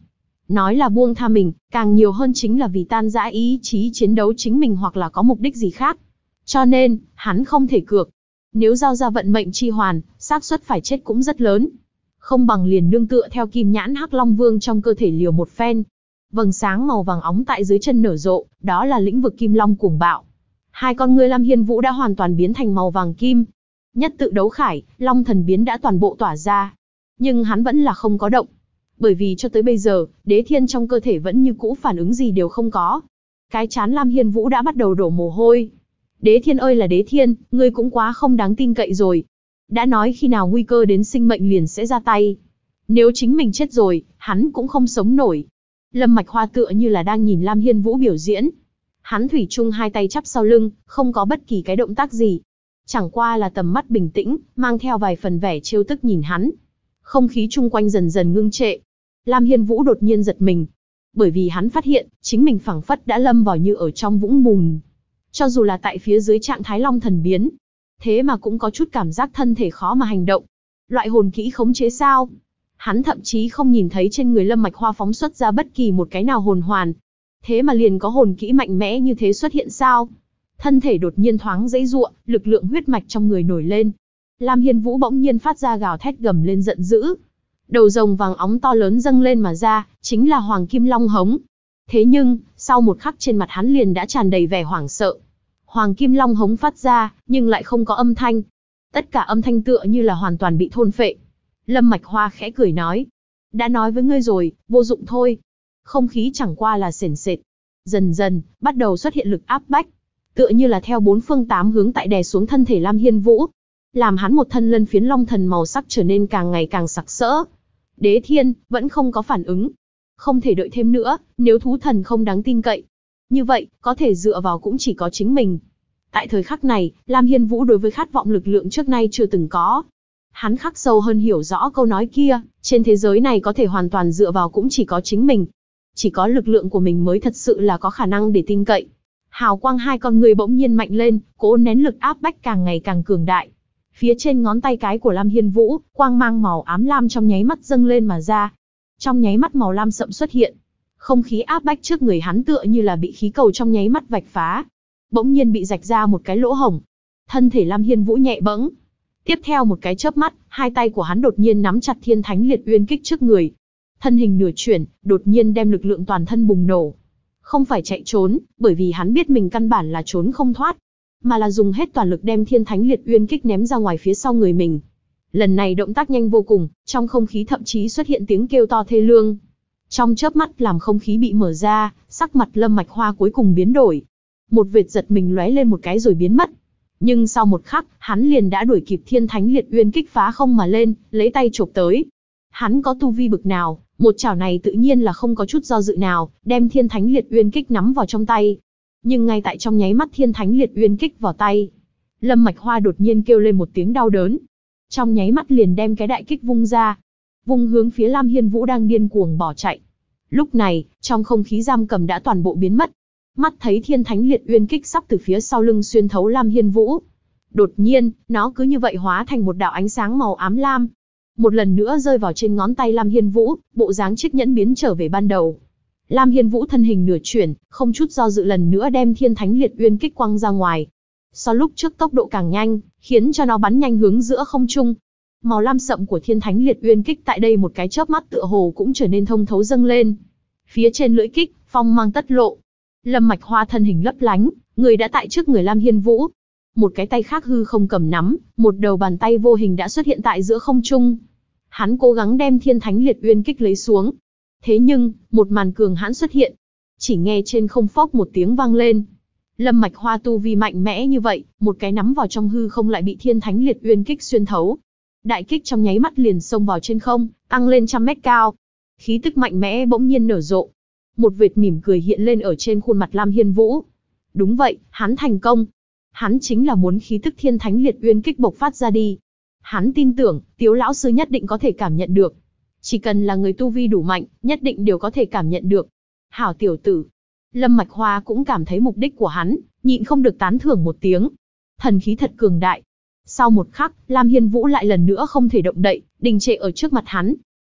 Nói là buông tha mình, càng nhiều hơn chính là vì tan rã ý chí chiến đấu chính mình hoặc là có mục đích gì khác. Cho nên, hắn không thể cược. Nếu giao ra vận mệnh chi hoàn, xác suất phải chết cũng rất lớn. Không bằng liền nương tựa theo kim nhãn Hắc Long Vương trong cơ thể liều một phen. Vầng sáng màu vàng óng tại dưới chân nở rộ, đó là lĩnh vực kim long cuồng bạo. Hai con ngươi Lam Hiên Vũ đã hoàn toàn biến thành màu vàng kim. Nhất tự đấu khải, long thần biến đã toàn bộ tỏa ra. Nhưng hắn vẫn là không có động. Bởi vì cho tới bây giờ, đế thiên trong cơ thể vẫn như cũ phản ứng gì đều không có. Cái chán Lam Hiên Vũ đã bắt đầu đổ mồ hôi. Đế thiên ơi là đế thiên, ngươi cũng quá không đáng tin cậy rồi. Đã nói khi nào nguy cơ đến sinh mệnh liền sẽ ra tay. Nếu chính mình chết rồi, hắn cũng không sống nổi. Lâm Mạch Hoa tựa như là đang nhìn Lam Hiên Vũ biểu diễn. Hắn thủy chung hai tay chắp sau lưng, không có bất kỳ cái động tác gì. Chẳng qua là tầm mắt bình tĩnh, mang theo vài phần vẻ trêu tức nhìn hắn. Không khí chung quanh dần dần ngưng trệ. Lam Hiên Vũ đột nhiên giật mình. Bởi vì hắn phát hiện, chính mình phảng phất đã lâm vào như ở trong vũng bùn. Cho dù là tại phía dưới trạng thái long thần biến, thế mà cũng có chút cảm giác thân thể khó mà hành động. Loại hồn kỹ khống chế sao? Hắn thậm chí không nhìn thấy trên người Lâm Mạch Hoa phóng xuất ra bất kỳ một cái nào hồn hoàn. Thế mà liền có hồn kỹ mạnh mẽ như thế xuất hiện sao? Thân thể đột nhiên thoáng giãy giụa, lực lượng huyết mạch trong người nổi lên. Lam Hiên Vũ bỗng nhiên phát ra gào thét gầm lên giận dữ. Đầu rồng vàng óng to lớn dâng lên mà ra, chính là Hoàng Kim Long hống. Thế nhưng, sau một khắc trên mặt hắn liền đã tràn đầy vẻ hoảng sợ. Hoàng Kim Long hống phát ra, nhưng lại không có âm thanh. Tất cả âm thanh tựa như là hoàn toàn bị thôn phệ. Lâm Mạch Hoa khẽ cười nói. Đã nói với ngươi rồi, vô dụng thôi. Không khí chẳng qua là sền sệt. Dần dần, bắt đầu xuất hiện lực áp bách. Tựa như là theo bốn phương tám hướng tại đè xuống thân thể Lam Hiên Vũ. Làm hắn một thân lân phiến long thần màu sắc trở nên càng ngày càng sặc sỡ. Đế thiên, vẫn không có phản ứng. Không thể đợi thêm nữa, nếu thú thần không đáng tin cậy. Như vậy, có thể dựa vào cũng chỉ có chính mình. Tại thời khắc này, Lam Hiên Vũ đối với khát vọng lực lượng trước nay chưa từng có. Hắn khắc sâu hơn hiểu rõ câu nói kia, trên thế giới này có thể hoàn toàn dựa vào cũng chỉ có chính mình. Chỉ có lực lượng của mình mới thật sự là có khả năng để tin cậy. Hào quang hai con người bỗng nhiên mạnh lên, cố nén lực áp bách càng ngày càng cường đại. Phía trên ngón tay cái của Lam Hiên Vũ, quang mang màu ám lam trong nháy mắt dâng lên mà ra. Trong nháy mắt màu lam sậm xuất hiện. Không khí áp bách trước người hắn tựa như là bị khí cầu trong nháy mắt vạch phá. Bỗng nhiên bị rạch ra một cái lỗ hổng. Thân thể Lam Hiên Vũ nhẹ bẫng. Tiếp theo một cái chớp mắt, hai tay của hắn đột nhiên nắm chặt Thiên Thánh Liệt Uyên Kích trước người. Thân hình nửa chuyển, đột nhiên đem lực lượng toàn thân bùng nổ. Không phải chạy trốn, bởi vì hắn biết mình căn bản là trốn không thoát, mà là dùng hết toàn lực đem Thiên Thánh Liệt Uyên Kích ném ra ngoài phía sau người mình. Lần này động tác nhanh vô cùng, trong không khí thậm chí xuất hiện tiếng kêu to thê lương. Trong chớp mắt làm không khí bị mở ra, sắc mặt Lâm Mạch Hoa cuối cùng biến đổi. Một vệt giật mình lóe lên một cái rồi biến mất. Nhưng sau một khắc, hắn liền đã đuổi kịp Thiên Thánh Liệt Uyên Kích phá không mà lên, lấy tay chộp tới. Hắn có tu vi bực nào, một chảo này tự nhiên là không có chút do dự nào, đem Thiên Thánh Liệt Uyên Kích nắm vào trong tay. Nhưng ngay tại trong nháy mắt Thiên Thánh Liệt Uyên Kích vào tay, Lâm Mạch Hoa đột nhiên kêu lên một tiếng đau đớn. Trong nháy mắt liền đem cái đại kích vung ra, vung hướng phía Lam Hiên Vũ đang điên cuồng bỏ chạy. Lúc này, trong không khí giam cầm đã toàn bộ biến mất. Mắt thấy Thiên Thánh Liệt Uyên Kích sắp từ phía sau lưng xuyên thấu Lam Hiên Vũ. Đột nhiên, nó cứ như vậy hóa thành một đạo ánh sáng màu ám lam. Một lần nữa rơi vào trên ngón tay Lam Hiên Vũ, bộ dáng chiếc nhẫn biến trở về ban đầu. Lam Hiên Vũ thân hình nửa chuyển, không chút do dự lần nữa đem Thiên Thánh Liệt Uyên Kích quăng ra ngoài. So lúc trước tốc độ càng nhanh, khiến cho nó bắn nhanh hướng giữa không trung. Màu lam sậm của Thiên Thánh Liệt Uyên Kích tại đây một cái chớp mắt tựa hồ cũng trở nên thông thấu dâng lên. Phía trên lưỡi kích, phong mang tất lộ. Lâm Mạch Hoa thân hình lấp lánh, người đã tại trước người Lam Hiên Vũ. Một cái tay khác hư không cầm nắm, một đầu bàn tay vô hình đã xuất hiện tại giữa không trung. Hắn cố gắng đem Thiên Thánh Liệt Uyên Kích lấy xuống. Thế nhưng, một màn cường hãn xuất hiện. Chỉ nghe trên không phốc một tiếng vang lên. Lâm Mạch Hoa tu vi mạnh mẽ như vậy, một cái nắm vào trong hư không lại bị Thiên Thánh Liệt Uyên Kích xuyên thấu. Đại kích trong nháy mắt liền xông vào trên không, tăng lên trăm mét cao. Khí tức mạnh mẽ bỗng nhiên nở rộ. Một vệt mỉm cười hiện lên ở trên khuôn mặt Lam Hiên Vũ. Đúng vậy, hắn thành công. Hắn chính là muốn khí tức Thiên Thánh Liệt Uyên Kích bộc phát ra đi. Hắn tin tưởng, Tiếu lão sư nhất định có thể cảm nhận được. Chỉ cần là người tu vi đủ mạnh, nhất định đều có thể cảm nhận được. Hảo tiểu tử. Lâm Mạch Hoa cũng cảm thấy mục đích của hắn, nhịn không được tán thưởng một tiếng. Thần khí thật cường đại. Sau một khắc, Lam Hiên Vũ lại lần nữa không thể động đậy, đình trệ ở trước mặt hắn.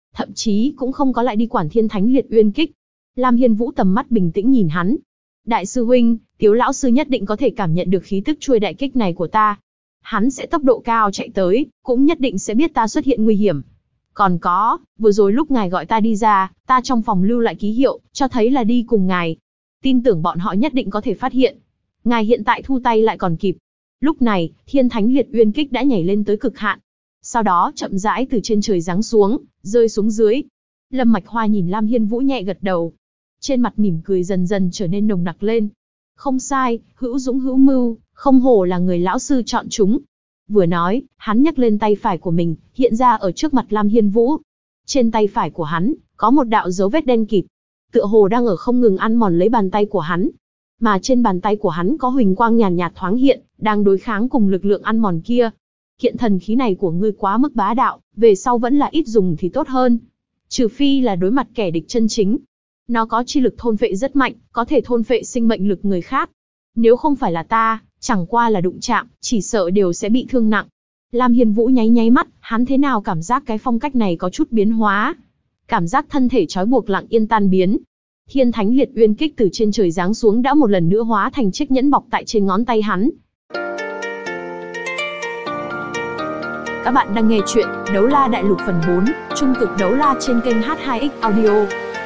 thậm chí cũng không có lại đi quản Thiên Thánh Liệt Uyên Kích. Lam Hiên Vũ tầm mắt bình tĩnh nhìn hắn. Đại sư huynh, Tiếu lão sư nhất định có thể cảm nhận được khí tức chuôi đại kích này của ta. Hắn sẽ tốc độ cao chạy tới, cũng nhất định sẽ biết ta xuất hiện nguy hiểm. Còn có, vừa rồi lúc ngài gọi ta đi ra, ta trong phòng lưu lại ký hiệu, cho thấy là đi cùng ngài. Tin tưởng bọn họ nhất định có thể phát hiện. Ngài hiện tại thu tay lại còn kịp. Lúc này, Thiên Thánh Liệt Uyên Kích đã nhảy lên tới cực hạn. Sau đó chậm rãi từ trên trời giáng xuống, rơi xuống dưới. Lâm Mạch Hoa nhìn Lam Hiên Vũ nhẹ gật đầu. Trên mặt mỉm cười dần dần trở nên nồng nặc lên. Không sai, hữu dũng hữu mưu, không hổ là người lão sư chọn chúng. Vừa nói, hắn nhấc lên tay phải của mình, hiện ra ở trước mặt Lam Hiên Vũ. Trên tay phải của hắn, có một đạo dấu vết đen kịt. Tựa hồ đang ở không ngừng ăn mòn lấy bàn tay của hắn. Mà trên bàn tay của hắn có huỳnh quang nhàn nhạt thoáng hiện, đang đối kháng cùng lực lượng ăn mòn kia. Kiện thần khí này của ngươi quá mức bá đạo, về sau vẫn là ít dùng thì tốt hơn. Trừ phi là đối mặt kẻ địch chân chính. Nó có chi lực thôn phệ rất mạnh, có thể thôn phệ sinh mệnh lực người khác. Nếu không phải là ta, chẳng qua là đụng chạm, chỉ sợ đều sẽ bị thương nặng. Lam Hiên Vũ nháy nháy mắt, hắn thế nào cảm giác cái phong cách này có chút biến hóa. Cảm giác thân thể trói buộc lặng yên tan biến. Thiên Thánh Liệt Uyên Kích từ trên trời giáng xuống đã một lần nữa hóa thành chiếc nhẫn bọc tại trên ngón tay hắn. Các bạn đang nghe chuyện Đấu La Đại Lục phần 4, Trung cực đấu la trên kênh H2X Audio.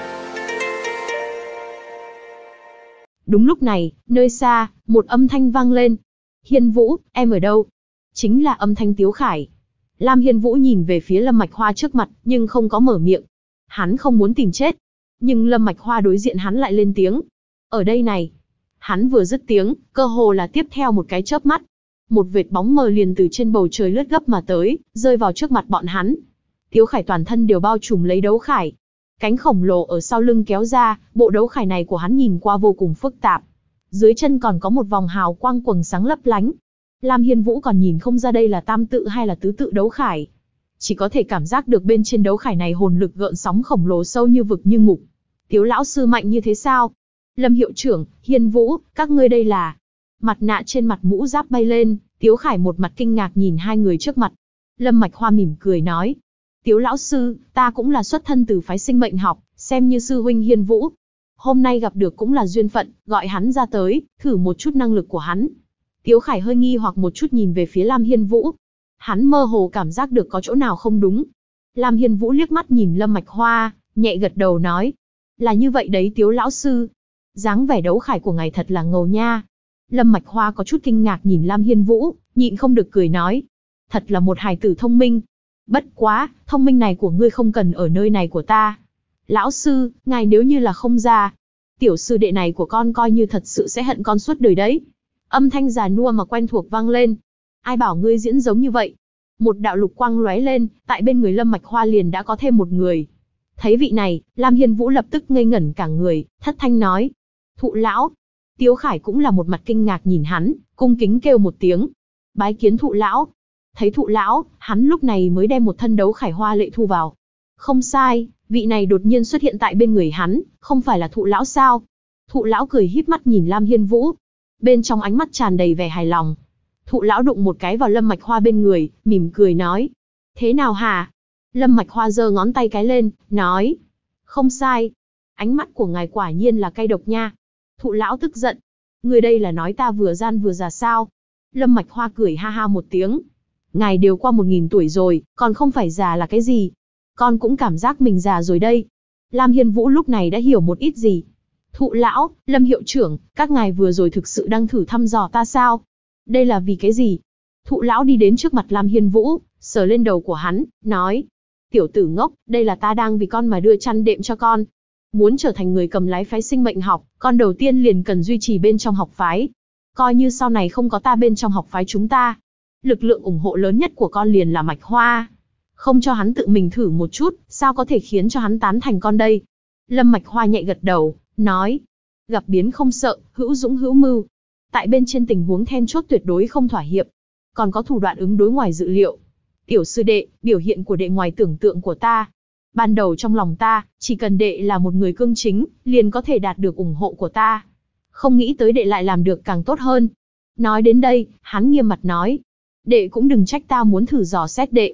Đúng lúc này, nơi xa, một âm thanh vang lên. Hiên Vũ, em ở đâu? Chính là âm thanh Tiếu Khải. Lam Hiên Vũ nhìn về phía Lâm Mạch Hoa trước mặt, nhưng không có mở miệng. Hắn không muốn tìm chết. Nhưng Lâm Mạch Hoa đối diện hắn lại lên tiếng. Ở đây này. Hắn vừa dứt tiếng, cơ hồ là tiếp theo một cái chớp mắt. Một vệt bóng mờ liền từ trên bầu trời lướt gấp mà tới, rơi vào trước mặt bọn hắn. Tiếu Khải toàn thân đều bao trùm lấy đấu khải. Cánh khổng lồ ở sau lưng kéo ra, bộ đấu khải này của hắn nhìn qua vô cùng phức tạp. Dưới chân còn có một vòng hào quang quầng sáng lấp lánh. Lam Hiên Vũ còn nhìn không ra đây là tam tự hay là tứ tự đấu khải. Chỉ có thể cảm giác được bên trên đấu khải này hồn lực gợn sóng khổng lồ sâu như vực như ngục. Tiếu lão sư mạnh như thế sao? Lâm hiệu trưởng, Hiên Vũ, các ngươi đây là... Mặt nạ trên mặt mũ giáp bay lên, Tiếu Khải một mặt kinh ngạc nhìn hai người trước mặt. Lâm Mạch Hoa mỉm cười nói. Tiếu lão sư, ta cũng là xuất thân từ phái sinh mệnh học, xem như sư huynh Hiên Vũ. Hôm nay gặp được cũng là duyên phận, gọi hắn ra tới, thử một chút năng lực của hắn. Tiếu Khải hơi nghi hoặc một chút nhìn về phía Lam Hiên Vũ. Hắn mơ hồ cảm giác được có chỗ nào không đúng. Lam Hiên Vũ liếc mắt nhìn Lâm Mạch Hoa, nhẹ gật đầu nói. Là như vậy đấy Tiếu lão sư. Dáng vẻ đấu khải của ngài thật là ngầu nha. Lâm Mạch Hoa có chút kinh ngạc nhìn Lam Hiên Vũ, nhịn không được cười nói. Thật là một hài tử thông minh. Bất quá, thông minh này của ngươi không cần ở nơi này của ta. Lão sư, ngài nếu như là không ra, tiểu sư đệ này của con coi như thật sự sẽ hận con suốt đời đấy. Âm thanh già nua mà quen thuộc vang lên. Ai bảo ngươi diễn giống như vậy? Một đạo lục quang lóe lên, tại bên người Lâm Mạch Hoa liền đã có thêm một người. Thấy vị này, Lam Hiên Vũ lập tức ngây ngẩn cả người, thất thanh nói. Thụ lão. Tiếu Khải cũng là một mặt kinh ngạc nhìn hắn, cung kính kêu một tiếng. Bái kiến thụ lão. Thấy thụ lão, hắn lúc này mới đem một thân đấu khải hoa lệ thu vào. Không sai, vị này đột nhiên xuất hiện tại bên người hắn, không phải là thụ lão sao? Thụ lão cười híp mắt nhìn Lam Hiên Vũ. Bên trong ánh mắt tràn đầy vẻ hài lòng. Thụ lão đụng một cái vào Lâm Mạch Hoa bên người, mỉm cười nói. Thế nào hả? Lâm Mạch Hoa giơ ngón tay cái lên, nói. Không sai. Ánh mắt của ngài quả nhiên là cay độc nha. Thụ lão tức giận. Người đây là nói ta vừa gian vừa già sao? Lâm Mạch Hoa cười ha ha một tiếng. Ngài đều qua 1000 tuổi rồi, còn không phải già là cái gì? Con cũng cảm giác mình già rồi đây. Lam Hiên Vũ lúc này đã hiểu một ít gì. Thụ lão, Lâm hiệu trưởng, các ngài vừa rồi thực sự đang thử thăm dò ta sao? Đây là vì cái gì? Thụ lão đi đến trước mặt Lam Hiên Vũ, sờ lên đầu của hắn, nói. Tiểu tử ngốc, đây là ta đang vì con mà đưa chăn đệm cho con. Muốn trở thành người cầm lái phái sinh mệnh học, con đầu tiên liền cần duy trì bên trong học phái. Coi như sau này không có ta bên trong học phái chúng ta, lực lượng ủng hộ lớn nhất của con liền là Mạch Hoa. Không cho hắn tự mình thử một chút, sao có thể khiến cho hắn tán thành con đây? Lâm Mạch Hoa nhẹ gật đầu, nói. Gặp biến không sợ, hữu dũng hữu mưu. Tại bên trên tình huống then chốt tuyệt đối không thỏa hiệp. Còn có thủ đoạn ứng đối ngoài dự liệu. Tiểu sư đệ, biểu hiện của đệ ngoài tưởng tượng của ta. Ban đầu trong lòng ta, chỉ cần đệ là một người cương chính, liền có thể đạt được ủng hộ của ta. Không nghĩ tới đệ lại làm được càng tốt hơn. Nói đến đây, hắn nghiêm mặt nói. Đệ cũng đừng trách ta muốn thử dò xét đệ.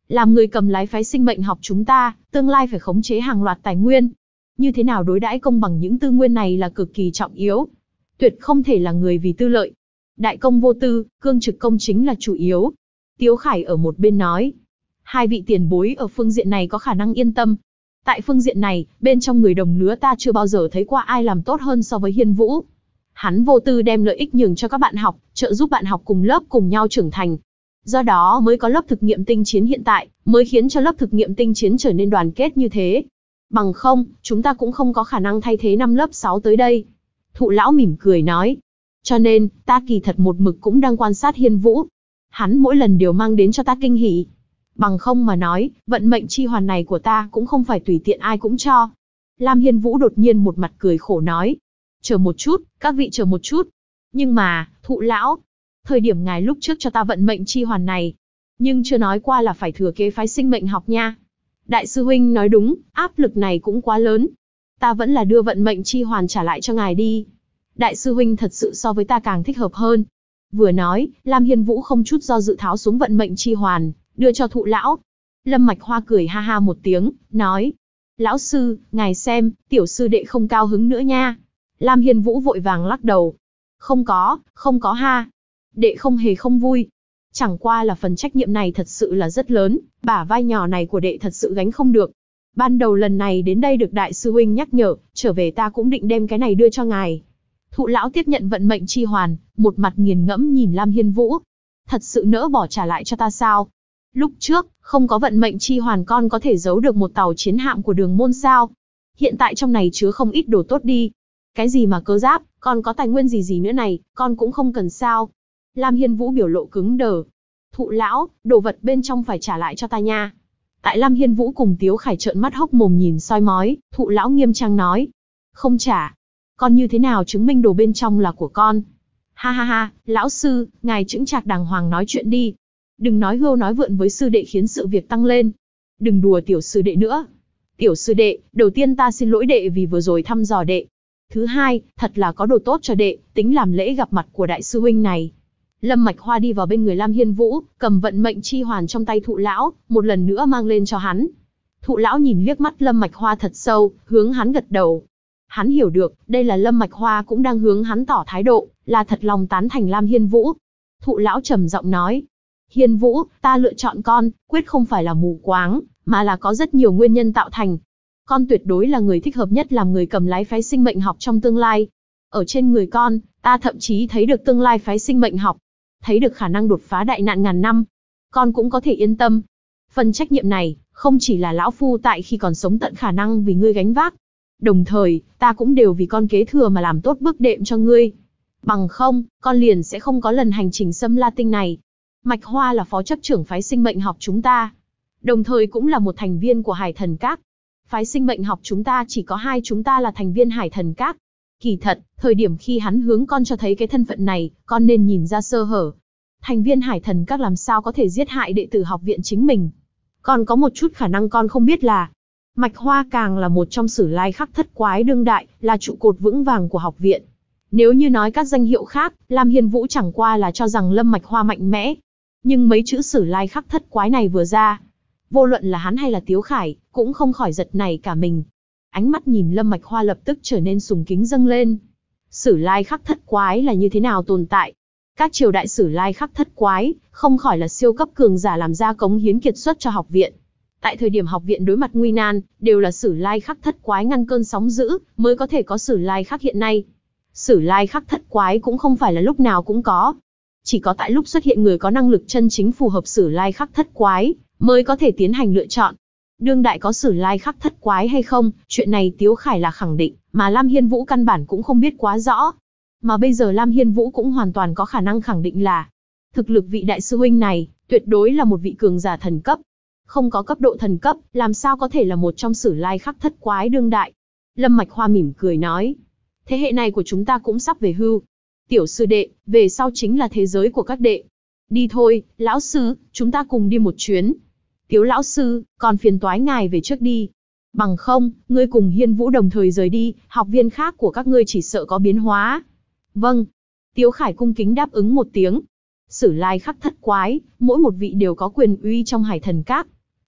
Làm người cầm lái phái sinh mệnh học chúng ta, tương lai phải khống chế hàng loạt tài nguyên. Như thế nào đối đãi công bằng những tư nguyên này là cực kỳ trọng yếu. Tuyệt không thể là người vì tư lợi. Đại công vô tư, cương trực công chính là chủ yếu. Tiếu Khải ở một bên nói. Hai vị tiền bối ở phương diện này có khả năng yên tâm. Tại phương diện này, bên trong người đồng lứa ta chưa bao giờ thấy qua ai làm tốt hơn so với Hiên Vũ. Hắn vô tư đem lợi ích nhường cho các bạn học, trợ giúp bạn học cùng lớp cùng nhau trưởng thành. Do đó mới có lớp thực nghiệm tinh chiến hiện tại, mới khiến cho lớp thực nghiệm tinh chiến trở nên đoàn kết như thế. Bằng không, chúng ta cũng không có khả năng thay thế năm lớp 6 tới đây. Thụ lão mỉm cười nói. Cho nên, ta kỳ thật một mực cũng đang quan sát Hiên Vũ. Hắn mỗi lần đều mang đến cho ta kinh hỉ. Bằng không mà nói, vận mệnh chi hoàn này của ta cũng không phải tùy tiện ai cũng cho. Lam Hiên Vũ đột nhiên một mặt cười khổ nói. Chờ một chút, các vị chờ một chút. Nhưng mà, thụ lão, thời điểm ngài lúc trước cho ta vận mệnh chi hoàn này, nhưng chưa nói qua là phải thừa kế phái sinh mệnh học nha. Đại sư huynh nói đúng, áp lực này cũng quá lớn. Ta vẫn là đưa vận mệnh chi hoàn trả lại cho ngài đi. Đại sư huynh thật sự so với ta càng thích hợp hơn. Vừa nói, Lam Hiên Vũ không chút do dự tháo xuống vận mệnh chi hoàn, đưa cho thụ lão. Lâm Mạch Hoa cười ha ha một tiếng, nói. Lão sư, ngài xem, tiểu sư đệ không cao hứng nữa nha. Lam Hiên Vũ vội vàng lắc đầu. Không có ha. Đệ không hề không vui. Chẳng qua là phần trách nhiệm này thật sự là rất lớn, bả vai nhỏ này của đệ thật sự gánh không được. Ban đầu lần này đến đây được đại sư huynh nhắc nhở, trở về ta cũng định đem cái này đưa cho ngài. Thụ lão tiếp nhận vận mệnh chi hoàn, một mặt nghiền ngẫm nhìn Lam Hiên Vũ. Thật sự nỡ bỏ trả lại cho ta sao? Lúc trước, không có vận mệnh chi hoàn con có thể giấu được một tàu chiến hạm của Đường Môn sao? Hiện tại trong này chứa không ít đồ tốt đi. Cái gì mà cơ giáp, còn có tài nguyên gì nữa này, con cũng không cần sao? Lam Hiên Vũ biểu lộ cứng đờ. Thụ lão, đồ vật bên trong phải trả lại cho ta nha. Tại Lam Hiên Vũ cùng Tiếu Khải trợn mắt hốc mồm nhìn soi mói, thụ lão nghiêm trang nói. Không trả. Con như thế nào chứng minh đồ bên trong là của con? Ha ha ha, lão sư, ngài chững chạc đàng hoàng nói chuyện đi. Đừng nói hưu nói vượn với sư đệ khiến sự việc tăng lên. Đừng đùa tiểu sư đệ nữa. Tiểu sư đệ, đầu tiên ta xin lỗi đệ vì vừa rồi thăm dò đệ. Thứ hai, thật là có đồ tốt cho đệ, tính làm lễ gặp mặt của đại sư huynh này. Lâm Mạch Hoa đi vào bên người Lam Hiên Vũ, cầm vận mệnh chi hoàn trong tay thụ lão, một lần nữa mang lên cho hắn. Thụ lão nhìn liếc mắt Lâm Mạch Hoa thật sâu, hướng hắn gật đầu. Hắn hiểu được, đây là Lâm Mạch Hoa cũng đang hướng hắn tỏ thái độ, là thật lòng tán thành Lam Hiên Vũ. Thụ lão trầm giọng nói. Hiên Vũ, ta lựa chọn con, quyết không phải là mù quáng, mà là có rất nhiều nguyên nhân tạo thành. Con tuyệt đối là người thích hợp nhất làm người cầm lái phái sinh mệnh học trong tương lai. Ở trên người con, ta thậm chí thấy được tương lai phái sinh mệnh học. Thấy được khả năng đột phá đại nạn ngàn năm. Con cũng có thể yên tâm. Phần trách nhiệm này, không chỉ là lão phu tại khi còn sống tận khả năng vì ngươi gánh vác. Đồng thời, ta cũng đều vì con kế thừa mà làm tốt bước đệm cho ngươi. Bằng không, con liền sẽ không có lần hành trình xâm La Tinh này. Mạch Hoa là phó chấp trưởng phái sinh mệnh học chúng ta. Đồng thời cũng là một thành viên của Hải Thần Các. Phái sinh mệnh học chúng ta chỉ có hai chúng ta là thành viên Hải Thần Các. Kỳ thật, thời điểm khi hắn hướng con cho thấy cái thân phận này, con nên nhìn ra sơ hở. Thành viên Hải Thần Các làm sao có thể giết hại đệ tử học viện chính mình. Còn có một chút khả năng con không biết là, Mạch Hoa càng là một trong sử lai khắc thất quái đương đại, là trụ cột vững vàng của học viện. Nếu như nói các danh hiệu khác, Lam Hiên Vũ chẳng qua là cho rằng Lâm Mạch Hoa mạnh mẽ. Nhưng mấy chữ sử lai khắc thất quái này vừa ra, vô luận là hắn hay là Tiếu Khải, cũng không khỏi giật nảy cả mình. Ánh mắt nhìn Lâm Mạch Hoa lập tức trở nên sùng kính dâng lên. Sử lai khắc thất quái là như thế nào tồn tại? Các triều đại sử lai khắc thất quái, không khỏi là siêu cấp cường giả làm ra cống hiến kiệt xuất cho học viện. Tại thời điểm học viện đối mặt nguy nan, đều là sử lai khắc thất quái ngăn cơn sóng dữ, mới có thể có sử lai khắc hiện nay. Sử lai khắc thất quái cũng không phải là lúc nào cũng có. Chỉ có tại lúc xuất hiện người có năng lực chân chính phù hợp sử lai khắc thất quái, mới có thể tiến hành lựa chọn. Đương đại có sử lai khắc thất quái hay không, chuyện này Tiếu Khải là khẳng định, mà Lam Hiên Vũ căn bản cũng không biết quá rõ. Mà bây giờ Lam Hiên Vũ cũng hoàn toàn có khả năng khẳng định là, thực lực vị đại sư huynh này, tuyệt đối là một vị cường giả thần cấp. Không có cấp độ thần cấp, làm sao có thể là một trong sử lai khắc thất quái đương đại. Lâm Mạch Hoa mỉm cười nói, thế hệ này của chúng ta cũng sắp về hưu. Tiểu sư đệ, về sau chính là thế giới của các đệ. Đi thôi, lão sư, chúng ta cùng đi một chuyến. Tiếu lão sư, còn phiền toái ngài về trước đi. Bằng không, ngươi cùng Hiên Vũ đồng thời rời đi, học viên khác của các ngươi chỉ sợ có biến hóa. Vâng. Tiếu Khải cung kính đáp ứng một tiếng. Sử lai khắc thất quái, mỗi một vị đều có quyền uy trong Hải Thần Các.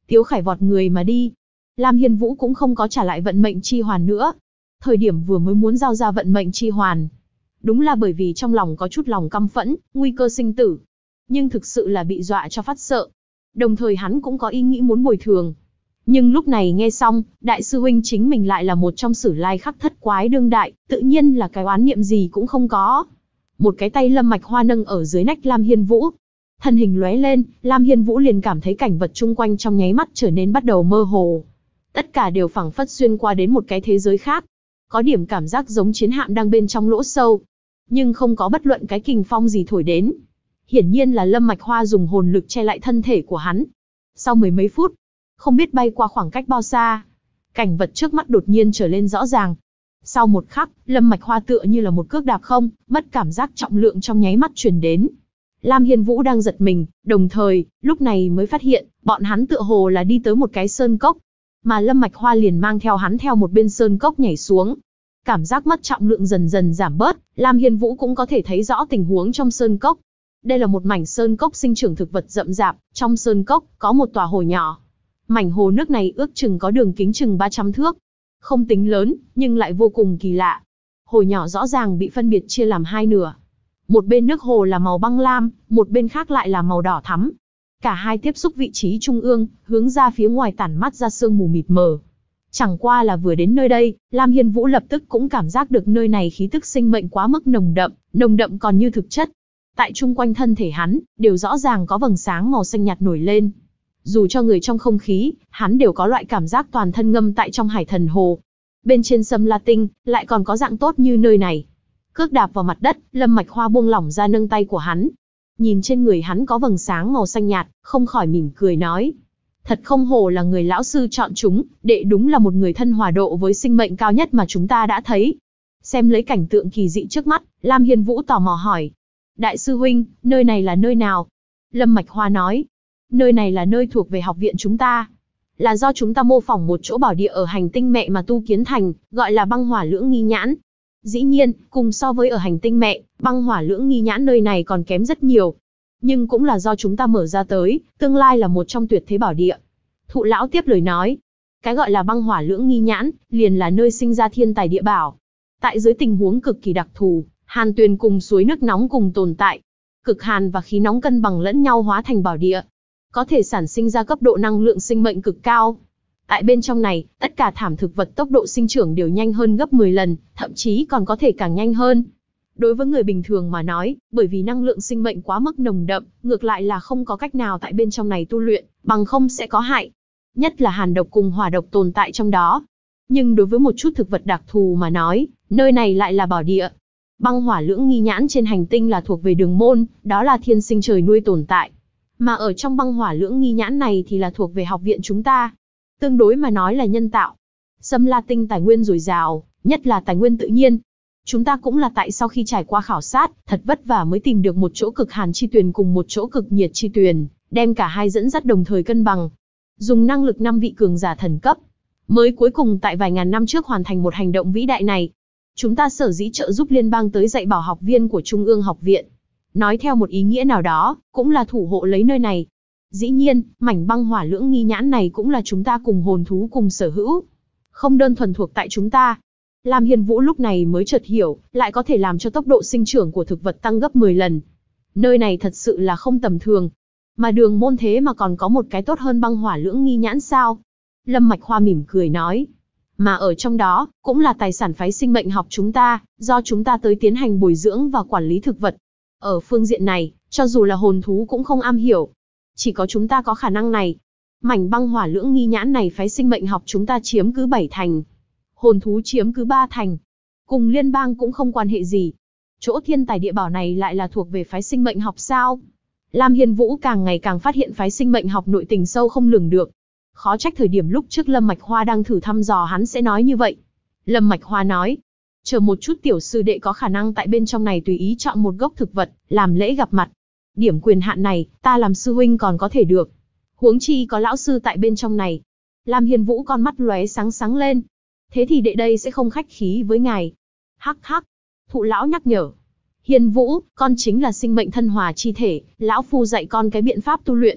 Tiếu Khải vọt người mà đi. Lam Hiên Vũ cũng không có trả lại vận mệnh chi hoàn nữa. Thời điểm vừa mới muốn giao ra vận mệnh chi hoàn, đúng là bởi vì trong lòng có chút lòng căm phẫn, nguy cơ sinh tử. Nhưng thực sự là bị dọa cho phát sợ. Đồng thời hắn cũng có ý nghĩ muốn bồi thường. Nhưng lúc này nghe xong, đại sư huynh chính mình lại là một trong sử lai khắc thất quái đương đại, tự nhiên là cái oán niệm gì cũng không có. Một cái tay Lâm Mạch Hoa nâng ở dưới nách Lam Hiên Vũ. Thân hình lóe lên, Lam Hiên Vũ liền cảm thấy cảnh vật chung quanh trong nháy mắt trở nên bắt đầu mơ hồ. Tất cả đều phảng phất xuyên qua đến một cái thế giới khác. Có điểm cảm giác giống chiến hạm đang bên trong lỗ sâu. Nhưng không có bất luận cái kình phong gì thổi đến. Hiển nhiên là Lâm Mạch Hoa dùng hồn lực che lại thân thể của hắn. Sau mười mấy phút, không biết bay qua khoảng cách bao xa, cảnh vật trước mắt đột nhiên trở lên rõ ràng. Sau một khắc, Lâm Mạch Hoa tựa như là một cước đạp không, mất cảm giác trọng lượng trong nháy mắt truyền đến. Lam Hiên Vũ đang giật mình, đồng thời, lúc này mới phát hiện, bọn hắn tựa hồ là đi tới một cái sơn cốc. Mà Lâm Mạch Hoa liền mang theo hắn theo một bên sơn cốc nhảy xuống. Cảm giác mất trọng lượng dần dần giảm bớt, Lam Hiên Vũ cũng có thể thấy rõ tình huống trong sơn cốc. Đây là một mảnh sơn cốc sinh trưởng thực vật rậm rạp, trong sơn cốc có một tòa hồ nhỏ. Mảnh hồ nước này ước chừng có đường kính chừng 300 thước. Không tính lớn, nhưng lại vô cùng kỳ lạ. Hồ nhỏ rõ ràng bị phân biệt chia làm hai nửa. Một bên nước hồ là màu băng lam, một bên khác lại là màu đỏ thắm. Cả hai tiếp xúc vị trí trung ương, hướng ra phía ngoài tản mắt ra sương mù mịt mờ. Chẳng qua là vừa đến nơi đây, Lam Hiên Vũ lập tức cũng cảm giác được nơi này khí tức sinh mệnh quá mức nồng đậm còn như thực chất. Tại chung quanh thân thể hắn, đều rõ ràng có vầng sáng màu xanh nhạt nổi lên. Dù cho người trong không khí, hắn đều có loại cảm giác toàn thân ngâm tại trong hải thần hồ. Bên trên Sâm La Tinh, lại còn có dạng tốt như nơi này. Cước đạp vào mặt đất, Lâm Mạch Hoa buông lỏng ra nâng tay của hắn. Nhìn trên người hắn có vầng sáng màu xanh nhạt, không khỏi mỉm cười nói. Thật không hổ là người lão sư chọn chúng, đệ đúng là một người thân hòa độ với sinh mệnh cao nhất mà chúng ta đã thấy. Xem lấy cảnh tượng kỳ dị trước mắt, Lam Hiên Vũ tò mò hỏi. Đại sư huynh, nơi này là nơi nào? Lâm Mạch Hoa nói. Nơi này là nơi thuộc về học viện chúng ta. Là do chúng ta mô phỏng một chỗ bảo địa ở hành tinh mẹ mà tu kiến thành, gọi là băng hỏa lưỡng nghi nhãn. Dĩ nhiên, cùng so với ở hành tinh mẹ, băng hỏa lưỡng nghi nhãn nơi này còn kém rất nhiều. Nhưng cũng là do chúng ta mở ra tới, tương lai là một trong tuyệt thế bảo địa. Thụ lão tiếp lời nói. Cái gọi là băng hỏa lưỡng nghi nhãn, liền là nơi sinh ra thiên tài địa bảo. Tại dưới tình huống cực kỳ đặc thù, hàn tuyền cùng suối nước nóng cùng tồn tại. Cực hàn và khí nóng cân bằng lẫn nhau hóa thành bảo địa. Có thể sản sinh ra cấp độ năng lượng sinh mệnh cực cao. Tại bên trong này, tất cả thảm thực vật tốc độ sinh trưởng đều nhanh hơn gấp 10 lần, thậm chí còn có thể càng nhanh hơn. Đối với người bình thường mà nói, bởi vì năng lượng sinh mệnh quá mức nồng đậm, ngược lại là không có cách nào tại bên trong này tu luyện, bằng không sẽ có hại. Nhất là hàn độc cùng hỏa độc tồn tại trong đó. Nhưng đối với một chút thực vật đặc thù mà nói, nơi này lại là bảo địa. Băng hỏa lưỡng nghi nhãn trên hành tinh là thuộc về đường môn, đó là thiên sinh trời nuôi tồn tại. Mà ở trong băng hỏa lưỡng nghi nhãn này thì là thuộc về học viện chúng ta. Tương đối mà nói là nhân tạo. Sâm La Tinh tài nguyên dồi dào, nhất là tài nguyên tự nhiên. Chúng ta cũng là tại sau khi trải qua khảo sát, thật vất vả mới tìm được một chỗ cực hàn chi tuyền cùng một chỗ cực nhiệt chi tuyền, đem cả hai dẫn dắt đồng thời cân bằng. Dùng năng lực 5 vị cường giả thần cấp, mới cuối cùng tại vài ngàn năm trước hoàn thành một hành động vĩ đại này. Chúng ta sở dĩ trợ giúp liên bang tới dạy bảo học viên của Trung ương học viện. Nói theo một ý nghĩa nào đó, cũng là thủ hộ lấy nơi này. Dĩ nhiên, mảnh băng hỏa lưỡng nghi nhãn này cũng là chúng ta cùng hồn thú cùng sở hữu. Không đơn thuần thuộc tại chúng ta. Lam Hiên Vũ lúc này mới chợt hiểu, lại có thể làm cho tốc độ sinh trưởng của thực vật tăng gấp 10 lần. Nơi này thật sự là không tầm thường. Mà đường môn thế mà còn có một cái tốt hơn băng hỏa lưỡng nghi nhãn sao? Lâm Mạch Hoa mỉm cười nói. Mà ở trong đó, cũng là tài sản phái sinh mệnh học chúng ta, do chúng ta tới tiến hành bồi dưỡng và quản lý thực vật. Ở phương diện này, cho dù là hồn thú cũng không am hiểu. Chỉ có chúng ta có khả năng này. Mảnh băng hỏa lưỡng nghi nhãn này phái sinh mệnh học chúng ta chiếm cứ 7 thành. Hồn thú chiếm cứ 3 thành. Cùng liên bang cũng không quan hệ gì. Chỗ thiên tài địa bảo này lại là thuộc về phái sinh mệnh học sao? Lam Hiên Vũ càng ngày càng phát hiện phái sinh mệnh học nội tình sâu không lường được. Khó trách thời điểm lúc trước Lâm Mạch Hoa đang thử thăm dò hắn sẽ nói như vậy. Lâm Mạch Hoa nói. Chờ một chút tiểu sư đệ có khả năng tại bên trong này tùy ý chọn một gốc thực vật, làm lễ gặp mặt. Điểm quyền hạn này, ta làm sư huynh còn có thể được. Huống chi có lão sư tại bên trong này. Lam Hiên Vũ con mắt lóe sáng sáng lên. Thế thì đệ đây sẽ không khách khí với ngài. Hắc hắc. Thụ lão nhắc nhở. Hiên Vũ, con chính là sinh mệnh thân hòa chi thể, lão phu dạy con cái biện pháp tu luyện.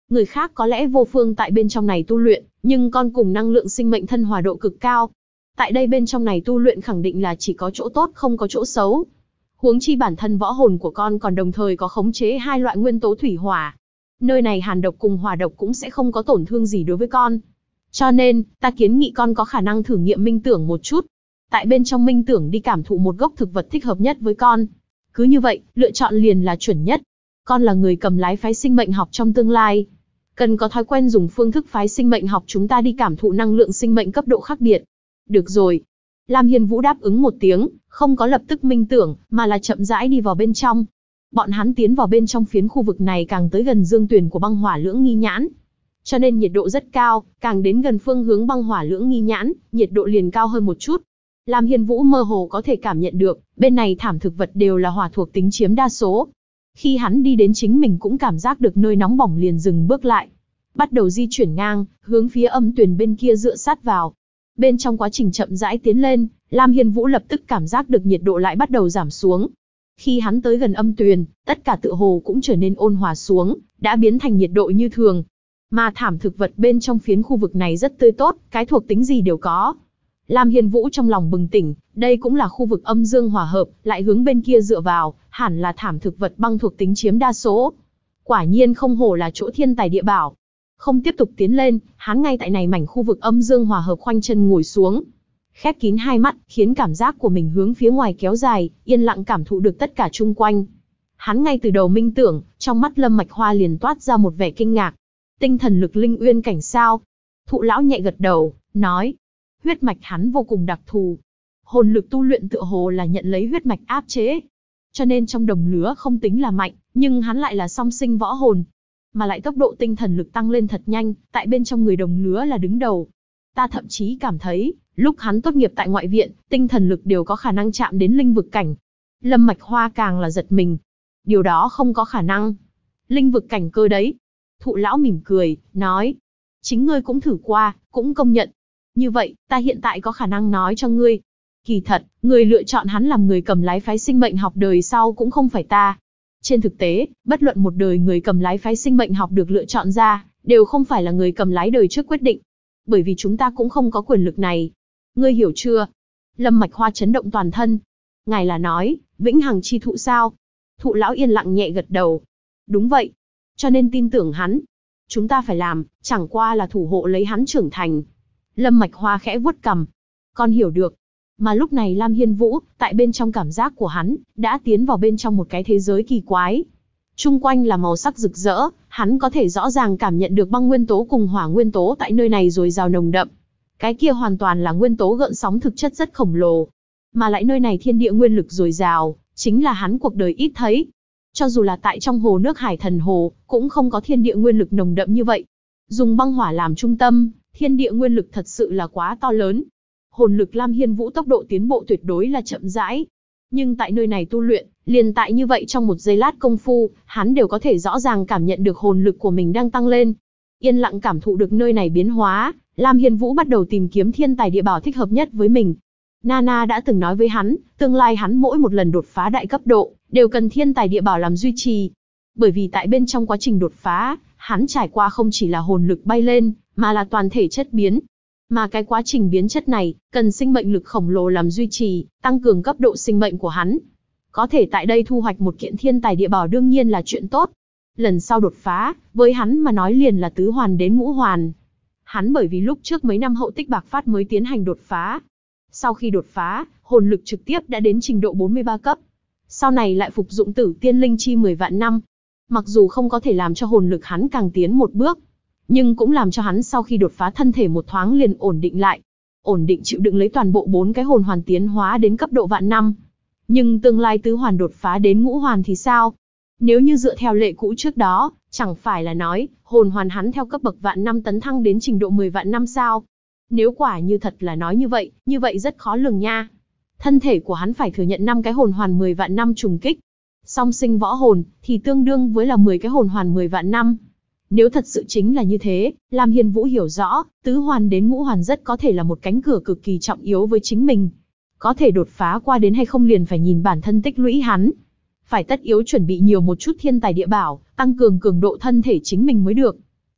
Người khác có lẽ vô phương tại bên trong này tu luyện, nhưng con cùng năng lượng sinh mệnh thân hòa độ cực cao. Tại đây bên trong này tu luyện khẳng định là chỉ có chỗ tốt không có chỗ xấu. Huống chi bản thân võ hồn của con còn đồng thời có khống chế hai loại nguyên tố thủy hỏa. Nơi này hàn độc cùng hỏa độc cũng sẽ không có tổn thương gì đối với con. Cho nên, ta kiến nghị con có khả năng thử nghiệm minh tưởng một chút. Tại bên trong minh tưởng đi cảm thụ một gốc thực vật thích hợp nhất với con. Cứ như vậy, lựa chọn liền là chuẩn nhất. Con là người cầm lái phái sinh mệnh học trong tương lai. Cần có thói quen dùng phương thức phái sinh mệnh học chúng ta đi cảm thụ năng lượng sinh mệnh cấp độ khác biệt. Được rồi. Lam Hiên Vũ đáp ứng một tiếng, không có lập tức minh tưởng, mà là chậm rãi đi vào bên trong. Bọn hắn tiến vào bên trong phiến khu vực này càng tới gần dương tuyển của băng hỏa lưỡng nghi nhãn. Cho nên nhiệt độ rất cao, càng đến gần phương hướng băng hỏa lưỡng nghi nhãn, nhiệt độ liền cao hơn một chút. Lam Hiên Vũ mơ hồ có thể cảm nhận được, bên này thảm thực vật đều là hỏa thuộc tính chiếm đa số. Khi hắn đi đến chính mình cũng cảm giác được nơi nóng bỏng liền dừng bước lại. Bắt đầu di chuyển ngang, hướng phía âm tuyền bên kia dựa sát vào. Bên trong quá trình chậm rãi tiến lên, Lam Hiên Vũ lập tức cảm giác được nhiệt độ lại bắt đầu giảm xuống. Khi hắn tới gần âm tuyền, tất cả tựa hồ cũng trở nên ôn hòa xuống, đã biến thành nhiệt độ như thường. Mà thảm thực vật bên trong phiến khu vực này rất tươi tốt, cái thuộc tính gì đều có. Lam Hiên Vũ trong lòng bừng tỉnh, đây cũng là khu vực âm dương hòa hợp, lại hướng bên kia dựa vào, hẳn là thảm thực vật băng thuộc tính chiếm đa số. Quả nhiên không hổ là chỗ thiên tài địa bảo. Không tiếp tục tiến lên, hắn ngay tại này mảnh khu vực âm dương hòa hợp khoanh chân ngồi xuống. Khép kín hai mắt, khiến cảm giác của mình hướng phía ngoài kéo dài, yên lặng cảm thụ được tất cả chung quanh. Hắn ngay từ đầu minh tưởng, trong mắt Lâm Mạch Hoa liền toát ra một vẻ kinh ngạc. Tinh thần lực linh uyên cảnh sao? Thụ lão nhẹ gật đầu, nói. Huyết mạch hắn vô cùng đặc thù. Hồn lực tu luyện tựa hồ là nhận lấy huyết mạch áp chế. Cho nên trong đồng lứa không tính là mạnh, nhưng hắn lại là song sinh võ hồn. Mà lại tốc độ tinh thần lực tăng lên thật nhanh, tại bên trong người đồng lứa là đứng đầu. Ta thậm chí cảm thấy, lúc hắn tốt nghiệp tại ngoại viện, tinh thần lực đều có khả năng chạm đến linh vực cảnh. Lâm Mạch Hoa càng là giật mình. Điều đó không có khả năng. Linh vực cảnh cơ đấy. Thụ lão mỉm cười, nói. Chính ngươi cũng thử qua, cũng công nhận. Như vậy, ta hiện tại có khả năng nói cho ngươi. Kỳ thật, người lựa chọn hắn làm người cầm lái phái sinh mệnh học đời sau cũng không phải ta. Trên thực tế, bất luận một đời người cầm lái phái sinh mệnh học được lựa chọn ra, đều không phải là người cầm lái đời trước quyết định. Bởi vì chúng ta cũng không có quyền lực này. Ngươi hiểu chưa? Lâm Mạch Hoa chấn động toàn thân. Ngài là nói, vĩnh hằng chi thụ sao? Thụ lão yên lặng nhẹ gật đầu. Đúng vậy. Cho nên tin tưởng hắn. Chúng ta phải làm, chẳng qua là thủ hộ lấy hắn trưởng thành. Lâm Mạch Hoa khẽ vuốt cằm. Con hiểu được. Mà lúc này Lam Hiên Vũ, tại bên trong cảm giác của hắn, đã tiến vào bên trong một cái thế giới kỳ quái. Chung quanh là màu sắc rực rỡ, hắn có thể rõ ràng cảm nhận được băng nguyên tố cùng hỏa nguyên tố tại nơi này dồi dào nồng đậm. Cái kia hoàn toàn là nguyên tố gợn sóng thực chất rất khổng lồ. Mà lại nơi này thiên địa nguyên lực dồi dào, chính là hắn cuộc đời ít thấy. Cho dù là tại trong hồ nước Hải Thần Hồ, cũng không có thiên địa nguyên lực nồng đậm như vậy. Dùng băng hỏa làm trung tâm, thiên địa nguyên lực thật sự là quá to lớn. Hồn lực Lam Hiên Vũ tốc độ tiến bộ tuyệt đối là chậm rãi. Nhưng tại nơi này tu luyện, liền tại như vậy trong một giây lát công phu, hắn đều có thể rõ ràng cảm nhận được hồn lực của mình đang tăng lên. Yên lặng cảm thụ được nơi này biến hóa, Lam Hiên Vũ bắt đầu tìm kiếm thiên tài địa bảo thích hợp nhất với mình. Nana đã từng nói với hắn, tương lai hắn mỗi một lần đột phá đại cấp độ, đều cần thiên tài địa bảo làm duy trì. Bởi vì tại bên trong quá trình đột phá, hắn trải qua không chỉ là hồn lực bay lên, mà là toàn thể chất biến. Mà cái quá trình biến chất này, cần sinh mệnh lực khổng lồ làm duy trì, tăng cường cấp độ sinh mệnh của hắn. Có thể tại đây thu hoạch một kiện thiên tài địa bảo đương nhiên là chuyện tốt. Lần sau đột phá, với hắn mà nói liền là tứ hoàn đến ngũ hoàn. Hắn bởi vì lúc trước mấy năm hậu tích bạc phát mới tiến hành đột phá. Sau khi đột phá, hồn lực trực tiếp đã đến trình độ 43 cấp. Sau này lại phục dụng tử tiên linh chi 10 vạn năm. Mặc dù không có thể làm cho hồn lực hắn càng tiến một bước, nhưng cũng làm cho hắn sau khi đột phá thân thể một thoáng liền ổn định lại. Ổn định chịu đựng lấy toàn bộ 4 cái hồn hoàn tiến hóa đến cấp độ vạn năm. Nhưng tương lai tứ hoàn đột phá đến ngũ hoàn thì sao? Nếu như dựa theo lệ cũ trước đó, chẳng phải là nói, hồn hoàn hắn theo cấp bậc vạn năm tấn thăng đến trình độ 10 vạn năm sao? Nếu quả như thật là nói như vậy rất khó lường nha. Thân thể của hắn phải thừa nhận 5 cái hồn hoàn 10 vạn năm trùng kích. Song sinh võ hồn, thì tương đương với là 10 cái hồn hoàn 10 vạn năm. Nếu thật sự chính là như thế, Lam Hiên Vũ hiểu rõ, tứ hoàn đến ngũ hoàn rất có thể là một cánh cửa cực kỳ trọng yếu với chính mình. Có thể đột phá qua đến hay không liền phải nhìn bản thân tích lũy hắn. Phải tất yếu chuẩn bị nhiều một chút thiên tài địa bảo, tăng cường cường độ thân thể chính mình mới được.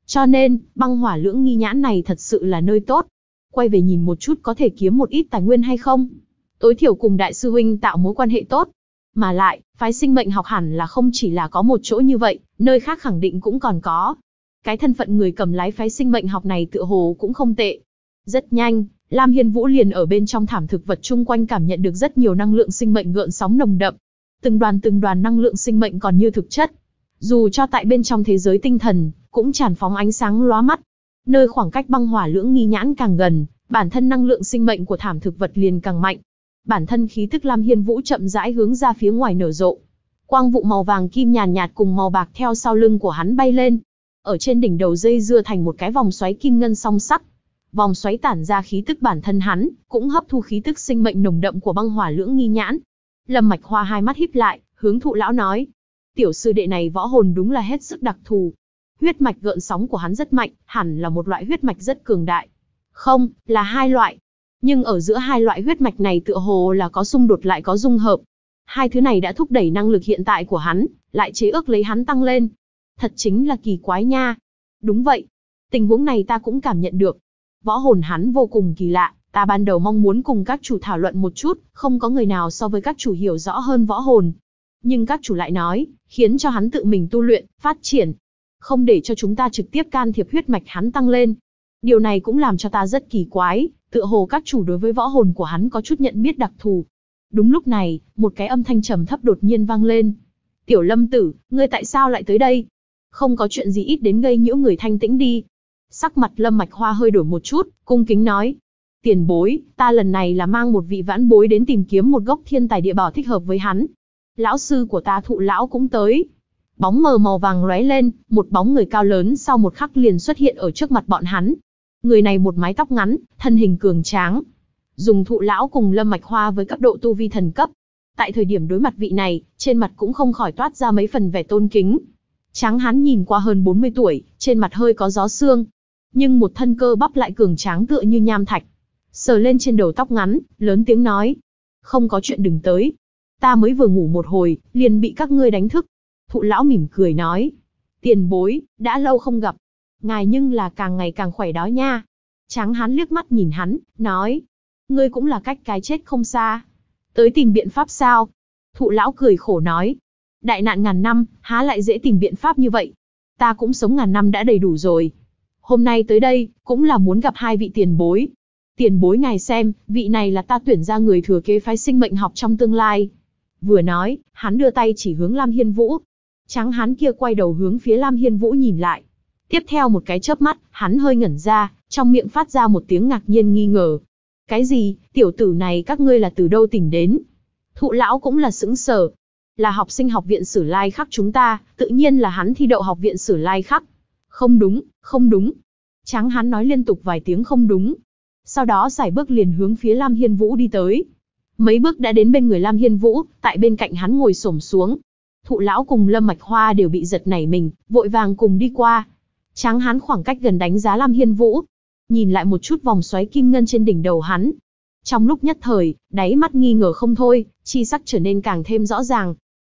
Cho nên, băng hỏa lưỡng nghi nhãn này thật sự là nơi tốt. Quay về nhìn một chút có thể kiếm một ít tài nguyên hay không? Tối thiểu cùng đại sư huynh tạo mối quan hệ tốt. Mà lại, phái sinh mệnh học hẳn là không chỉ là có một chỗ như vậy, nơi khác khẳng định cũng còn có. Cái thân phận người cầm lái phái sinh mệnh học này tựa hồ cũng không tệ. Rất nhanh, Lam Hiên Vũ liền ở bên trong thảm thực vật chung quanh cảm nhận được rất nhiều năng lượng sinh mệnh gợn sóng nồng đậm. Từng đoàn năng lượng sinh mệnh còn như thực chất. Dù cho tại bên trong thế giới tinh thần, cũng tràn phóng ánh sáng lóa mắt. Nơi khoảng cách băng hỏa lưỡng nghi nhãn càng gần, bản thân năng lượng sinh mệnh của thảm thực vật liền càng mạnh. Bản thân khí tức Lam Hiên Vũ chậm rãi hướng ra phía ngoài nở rộ. Quang vụ màu vàng kim nhàn nhạt cùng màu bạc theo sau lưng của hắn bay lên. Ở trên đỉnh đầu dây dưa thành một cái vòng xoáy kim ngân song sắc. Vòng xoáy tản ra khí tức bản thân hắn, cũng hấp thu khí tức sinh mệnh nồng đậm của băng hỏa lưỡng nghi nhãn. Lâm Mạch Hoa hai mắt híp lại, hướng Thụ lão nói: "Tiểu sư đệ này võ hồn đúng là hết sức đặc thù. Huyết mạch gợn sóng của hắn rất mạnh, hẳn là một loại huyết mạch rất cường đại." "Không, là hai loại. Nhưng ở giữa hai loại huyết mạch này tựa hồ là có xung đột lại có dung hợp. Hai thứ này đã thúc đẩy năng lực hiện tại của hắn, lại chế ước lấy hắn tăng lên. Thật chính là kỳ quái nha." "Đúng vậy. Tình huống này ta cũng cảm nhận được. Võ hồn hắn vô cùng kỳ lạ, ta ban đầu mong muốn cùng các chủ thảo luận một chút, không có người nào so với các chủ hiểu rõ hơn võ hồn. Nhưng các chủ lại nói, khiến cho hắn tự mình tu luyện, phát triển. Không để cho chúng ta trực tiếp can thiệp huyết mạch hắn tăng lên. Điều này cũng làm cho ta rất kỳ quái, tựa hồ các chủ đối với võ hồn của hắn có chút nhận biết đặc thù." Đúng lúc này, một cái âm thanh trầm thấp đột nhiên vang lên. "Tiểu Lâm tử, ngươi tại sao lại tới đây? Không có chuyện gì ít đến gây nhiễu người thanh tĩnh đi." Sắc mặt Lâm Mạch Hoa hơi đổi một chút, cung kính nói: "Tiền bối, ta lần này là mang một vị vãn bối đến tìm kiếm một gốc thiên tài địa bảo thích hợp với hắn. Lão sư của ta Thụ lão cũng tới." Bóng mờ màu vàng lóe lên, một bóng người cao lớn sau một khắc liền xuất hiện ở trước mặt bọn hắn. Người này một mái tóc ngắn, thân hình cường tráng. Dùng Thụ lão cùng Lâm Mạch Hoa với cấp độ tu vi thần cấp. Tại thời điểm đối mặt vị này, trên mặt cũng không khỏi toát ra mấy phần vẻ tôn kính. Tráng hán nhìn qua hơn 40 tuổi, trên mặt hơi có gió xương. Nhưng một thân cơ bắp lại cường tráng tựa như nham thạch. Sờ lên trên đầu tóc ngắn, lớn tiếng nói: "Không có chuyện đừng tới. Ta mới vừa ngủ một hồi, liền bị các ngươi đánh thức." Thụ lão mỉm cười nói: "Tiền bối, đã lâu không gặp. Ngài nhưng là càng ngày càng khỏe đó nha." Tráng hán liếc mắt nhìn hắn, nói: "Ngươi cũng là cách cái chết không xa. Tới tìm biện pháp sao?" Thụ lão cười khổ nói: "Đại nạn ngàn năm, há lại dễ tìm biện pháp như vậy. Ta cũng sống ngàn năm đã đầy đủ rồi. Hôm nay tới đây, cũng là muốn gặp hai vị tiền bối. Tiền bối ngài xem, vị này là ta tuyển ra người thừa kế phái sinh mệnh học trong tương lai." Vừa nói, hắn đưa tay chỉ hướng Lam Hiên Vũ. Tráng hán kia quay đầu hướng phía Lam Hiên Vũ nhìn lại. Tiếp theo một cái chớp mắt, hắn hơi ngẩn ra, trong miệng phát ra một tiếng ngạc nhiên nghi ngờ. "Cái gì, tiểu tử này các ngươi là từ đâu tìm đến?" Thụ lão cũng là sững sờ. "Là học sinh học viện Sử Lai Khắc chúng ta, tự nhiên là hắn thi đậu học viện Sử Lai Khắc." "Không đúng, không đúng." Tráng hán nói liên tục vài tiếng không đúng. Sau đó sải bước liền hướng phía Lam Hiên Vũ đi tới. Mấy bước đã đến bên người Lam Hiên Vũ, tại bên cạnh hắn ngồi xổm xuống. Thụ lão cùng Lâm Mạch Hoa đều bị giật nảy mình, vội vàng cùng đi qua. Tráng hán khoảng cách gần đánh giá Lam Hiên Vũ, nhìn lại một chút vòng xoáy kim ngân trên đỉnh đầu hắn. Trong lúc nhất thời, đáy mắt nghi ngờ không thôi, chi sắc trở nên càng thêm rõ ràng.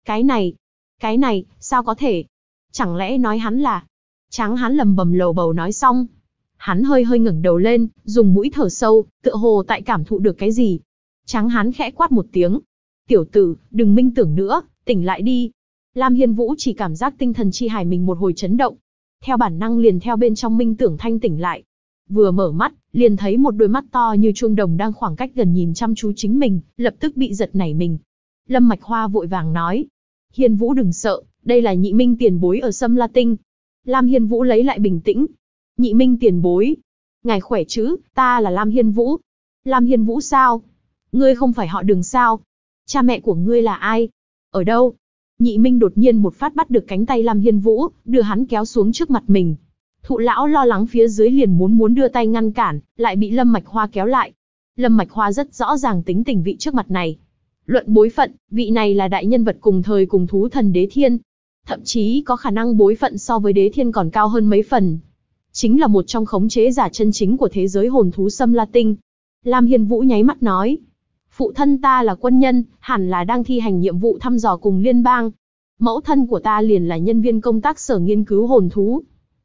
Cái này, sao có thể? Chẳng lẽ nói hắn là... Tráng hán lầm bầm lầu bầu nói xong. Hắn hơi hơi ngẩng đầu lên, dùng mũi thở sâu, tựa hồ tại cảm thụ được cái gì. Tráng hán khẽ quát một tiếng. "Tiểu tử, đừng minh tưởng nữa, tỉnh lại đi." Lam Hiên Vũ chỉ cảm giác tinh thần chi hải mình một hồi chấn động. Theo bản năng liền theo bên trong minh tưởng thanh tỉnh lại. Vừa mở mắt, liền thấy một đôi mắt to như chuông đồng đang khoảng cách gần nhìn chăm chú chính mình, lập tức bị giật nảy mình. Lâm Mạch Hoa vội vàng nói: "Hiên Vũ đừng sợ, đây là Nhị Minh tiền bối ở Sâm La Tinh." Lam Hiên Vũ lấy lại bình tĩnh. "Nhị Minh tiền bối, ngài khỏe chứ, ta là Lam Hiên Vũ." "Lam Hiên Vũ sao? Ngươi không phải họ Đường sao? Cha mẹ của ngươi là ai? Ở đâu?" Nhị Minh đột nhiên một phát bắt được cánh tay Lam Hiên Vũ, đưa hắn kéo xuống trước mặt mình. Thụ lão lo lắng phía dưới liền muốn đưa tay ngăn cản, lại bị Lâm Mạch Hoa kéo lại. Lâm Mạch Hoa rất rõ ràng tính tình vị trước mặt này. Luận bối phận, vị này là đại nhân vật cùng thời cùng thú thần Đế Thiên. Thậm chí có khả năng bối phận so với Đế Thiên còn cao hơn mấy phần. Chính là một trong khống chế giả chân chính của thế giới hồn thú Sâm La Tinh. Lam Hiên Vũ nháy mắt nói: "Phụ thân ta là quân nhân, hẳn là đang thi hành nhiệm vụ thăm dò cùng liên bang. Mẫu thân của ta liền là nhân viên công tác sở nghiên cứu hồn thú.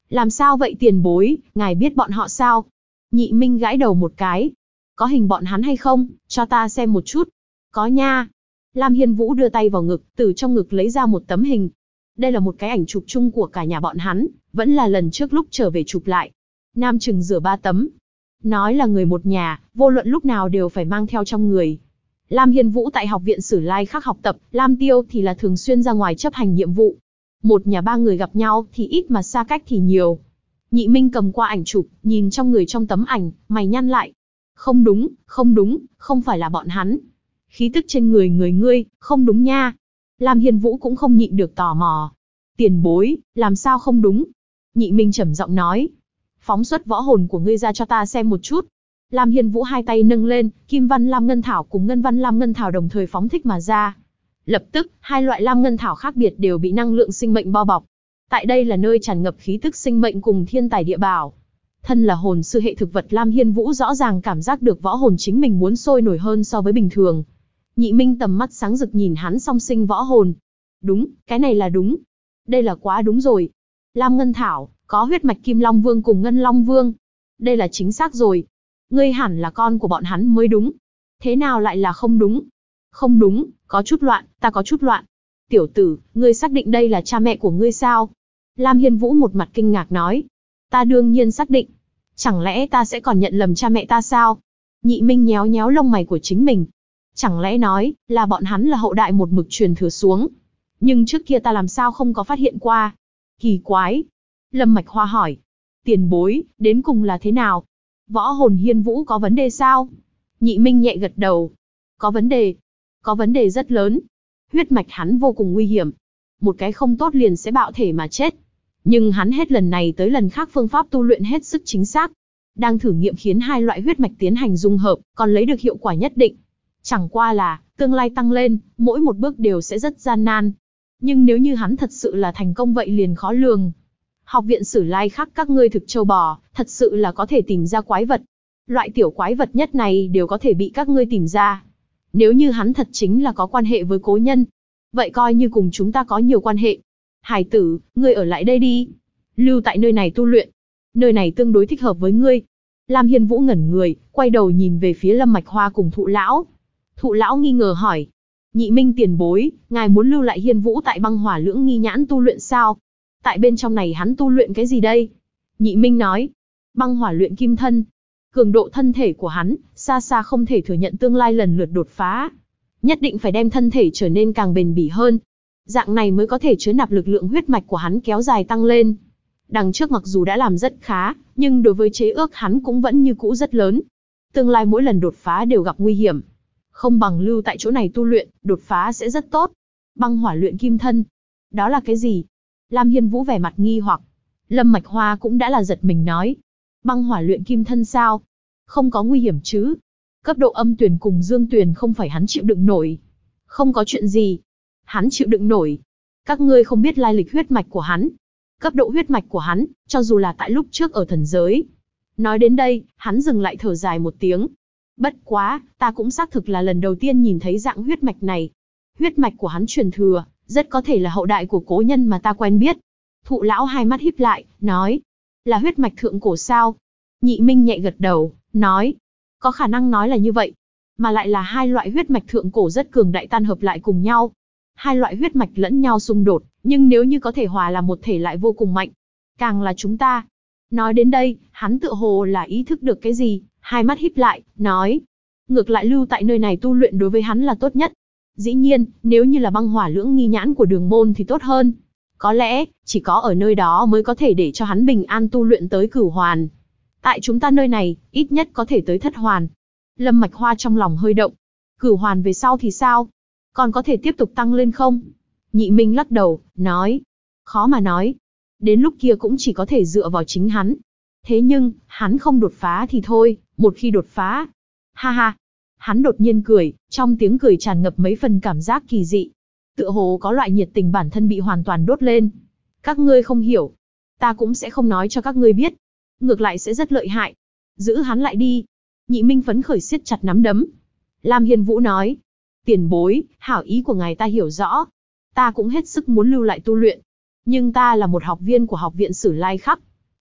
Làm sao vậy tiền bối, ngài biết bọn họ sao? Nhị Minh gãi đầu một cái. Có hình bọn hắn hay không, cho ta xem một chút. Có nha. Lam Hiên Vũ đưa tay vào ngực, từ trong ngực lấy ra một tấm hình. Đây là một cái ảnh chụp chung của cả nhà bọn hắn, vẫn là lần trước lúc trở về chụp lại. Nam chừng rửa 3 tấm. Nói là người một nhà, vô luận lúc nào đều phải mang theo trong người. Lam Hiên Vũ tại học viện Sử Lai Khắc học tập, Lam Tiêu thì là thường xuyên ra ngoài chấp hành nhiệm vụ. Một nhà ba người gặp nhau thì ít mà xa cách thì nhiều. Nhị Minh cầm qua ảnh chụp, nhìn trong người trong tấm ảnh, mày nhăn lại. Không đúng, không phải là bọn hắn. Khí tức trên người ngươi, không đúng nha. Lam Hiên Vũ cũng không nhịn được tò mò. Tiền bối, làm sao không đúng? Nhị Minh trầm giọng nói. Phóng xuất võ hồn của ngươi ra cho ta xem một chút. Lam Hiên Vũ hai tay nâng lên, Kim Văn Lam Ngân Thảo cùng Ngân Văn Lam Ngân Thảo đồng thời phóng thích mà ra. Lập tức, hai loại Lam Ngân Thảo khác biệt đều bị năng lượng sinh mệnh bao bọc. Tại đây là nơi tràn ngập khí tức sinh mệnh cùng thiên tài địa bảo. Thân là hồn sư hệ thực vật, Lam Hiên Vũ rõ ràng cảm giác được võ hồn chính mình muốn sôi nổi hơn so với bình thường. Nhị Minh tầm mắt sáng rực nhìn hắn song sinh võ hồn. Đúng, cái này là đúng. Đây là quá đúng rồi. Lam Ngân Thảo, có huyết mạch Kim Long Vương cùng Ngân Long Vương. Đây là chính xác rồi. Ngươi hẳn là con của bọn hắn mới đúng. Thế nào lại là không đúng? Không đúng, có chút loạn, ta có chút loạn. Tiểu tử, ngươi xác định đây là cha mẹ của ngươi sao? Lam Hiên Vũ một mặt kinh ngạc nói. Ta đương nhiên xác định. Chẳng lẽ ta sẽ còn nhận lầm cha mẹ ta sao? Nhị Minh nhéo nhéo lông mày của chính mình. Chẳng lẽ nói, là bọn hắn là hậu đại một mực truyền thừa xuống. Nhưng trước kia ta làm sao không có phát hiện qua? Kỳ quái. Lâm Mạch Hoa hỏi. Tiền bối, đến cùng là thế nào? Võ hồn Hiên Vũ có vấn đề sao? Nhị Minh nhẹ gật đầu. Có vấn đề. Có vấn đề rất lớn. Huyết mạch hắn vô cùng nguy hiểm. Một cái không tốt liền sẽ bạo thể mà chết. Nhưng hắn hết lần này tới lần khác phương pháp tu luyện hết sức chính xác. Đang thử nghiệm khiến hai loại huyết mạch tiến hành dung hợp, còn lấy được hiệu quả nhất định. Chẳng qua là, tương lai tăng lên, mỗi một bước đều sẽ rất gian nan. Nhưng nếu như hắn thật sự là thành công vậy liền khó lường. Học viện Sử Lai Khắc các ngươi thực châu bò, thật sự là có thể tìm ra quái vật. Loại tiểu quái vật nhất này đều có thể bị các ngươi tìm ra. Nếu như hắn thật chính là có quan hệ với cố nhân, vậy coi như cùng chúng ta có nhiều quan hệ. Hải tử, ngươi ở lại đây đi. Lưu tại nơi này tu luyện. Nơi này tương đối thích hợp với ngươi. Lam Hiên Vũ ngẩn người, quay đầu nhìn về phía Lâm Mạch Hoa cùng Thụ Lão. Thụ Lão nghi ngờ hỏi. Nhị Minh tiền bối, ngài muốn lưu lại Hiên Vũ tại Băng Hỏa Lưỡng Nghi Nhãn tu luyện sao? Tại bên trong này hắn tu luyện cái gì đây? Nhị Minh nói. Băng hỏa luyện kim thân. Cường độ thân thể của hắn, xa xa không thể thừa nhận tương lai lần lượt đột phá. Nhất định phải đem thân thể trở nên càng bền bỉ hơn. Dạng này mới có thể chứa nạp lực lượng huyết mạch của hắn kéo dài tăng lên. Đằng trước mặc dù đã làm rất khá, nhưng đối với chế ước hắn cũng vẫn như cũ rất lớn. Tương lai mỗi lần đột phá đều gặp nguy hiểm. Không bằng lưu tại chỗ này tu luyện, đột phá sẽ rất tốt. Băng hỏa luyện kim thân. Đó là cái gì? Lam Hiên Vũ vẻ mặt nghi hoặc. Lâm Mạch Hoa cũng đã là giật mình nói. Băng hỏa luyện kim thân sao? Không có nguy hiểm chứ? Cấp độ âm tuyền cùng dương tuyền không phải hắn chịu đựng nổi. Không có chuyện gì. Hắn chịu đựng nổi. Các ngươi không biết lai lịch huyết mạch của hắn. Cấp độ huyết mạch của hắn, cho dù là tại lúc trước ở thần giới. Nói đến đây, hắn dừng lại thở dài một tiếng. Bất quá, ta cũng xác thực là lần đầu tiên nhìn thấy dạng huyết mạch này. Huyết mạch của hắn truyền thừa, rất có thể là hậu đại của cố nhân mà ta quen biết. Thụ Lão hai mắt híp lại, nói. Là huyết mạch thượng cổ sao? Nhị Minh nhẹ gật đầu, nói. Có khả năng nói là như vậy. Mà lại là hai loại huyết mạch thượng cổ rất cường đại tan hợp lại cùng nhau. Hai loại huyết mạch lẫn nhau xung đột, nhưng nếu như có thể hòa làm một thể lại vô cùng mạnh. Càng là chúng ta. Nói đến đây, hắn tựa hồ là ý thức được cái gì, hai mắt híp lại, nói. Ngược lại lưu tại nơi này tu luyện đối với hắn là tốt nhất. Dĩ nhiên, nếu như là Băng Hỏa Lưỡng Nghi Nhãn của Đường Môn thì tốt hơn. Có lẽ, chỉ có ở nơi đó mới có thể để cho hắn bình an tu luyện tới Cửu Hoàn. Tại chúng ta nơi này, ít nhất có thể tới Thất Hoàn. Lâm Mạch Hoa trong lòng hơi động. Cửu Hoàn về sau thì sao? Còn có thể tiếp tục tăng lên không? Nhị Minh lắc đầu, nói. Khó mà nói. Đến lúc kia cũng chỉ có thể dựa vào chính hắn. Thế nhưng, hắn không đột phá thì thôi, một khi đột phá. Ha ha. Hắn đột nhiên cười, trong tiếng cười tràn ngập mấy phần cảm giác kỳ dị. Tựa hồ có loại nhiệt tình bản thân bị hoàn toàn đốt lên. Các ngươi không hiểu. Ta cũng sẽ không nói cho các ngươi biết. Ngược lại sẽ rất lợi hại. Giữ hắn lại đi. Nhị Minh phấn khởi siết chặt nắm đấm. Lam Hiên Vũ nói. Tiền bối, hảo ý của ngài ta hiểu rõ. Ta cũng hết sức muốn lưu lại tu luyện. Nhưng ta là một học viên của học viện Sử Lai Khắc.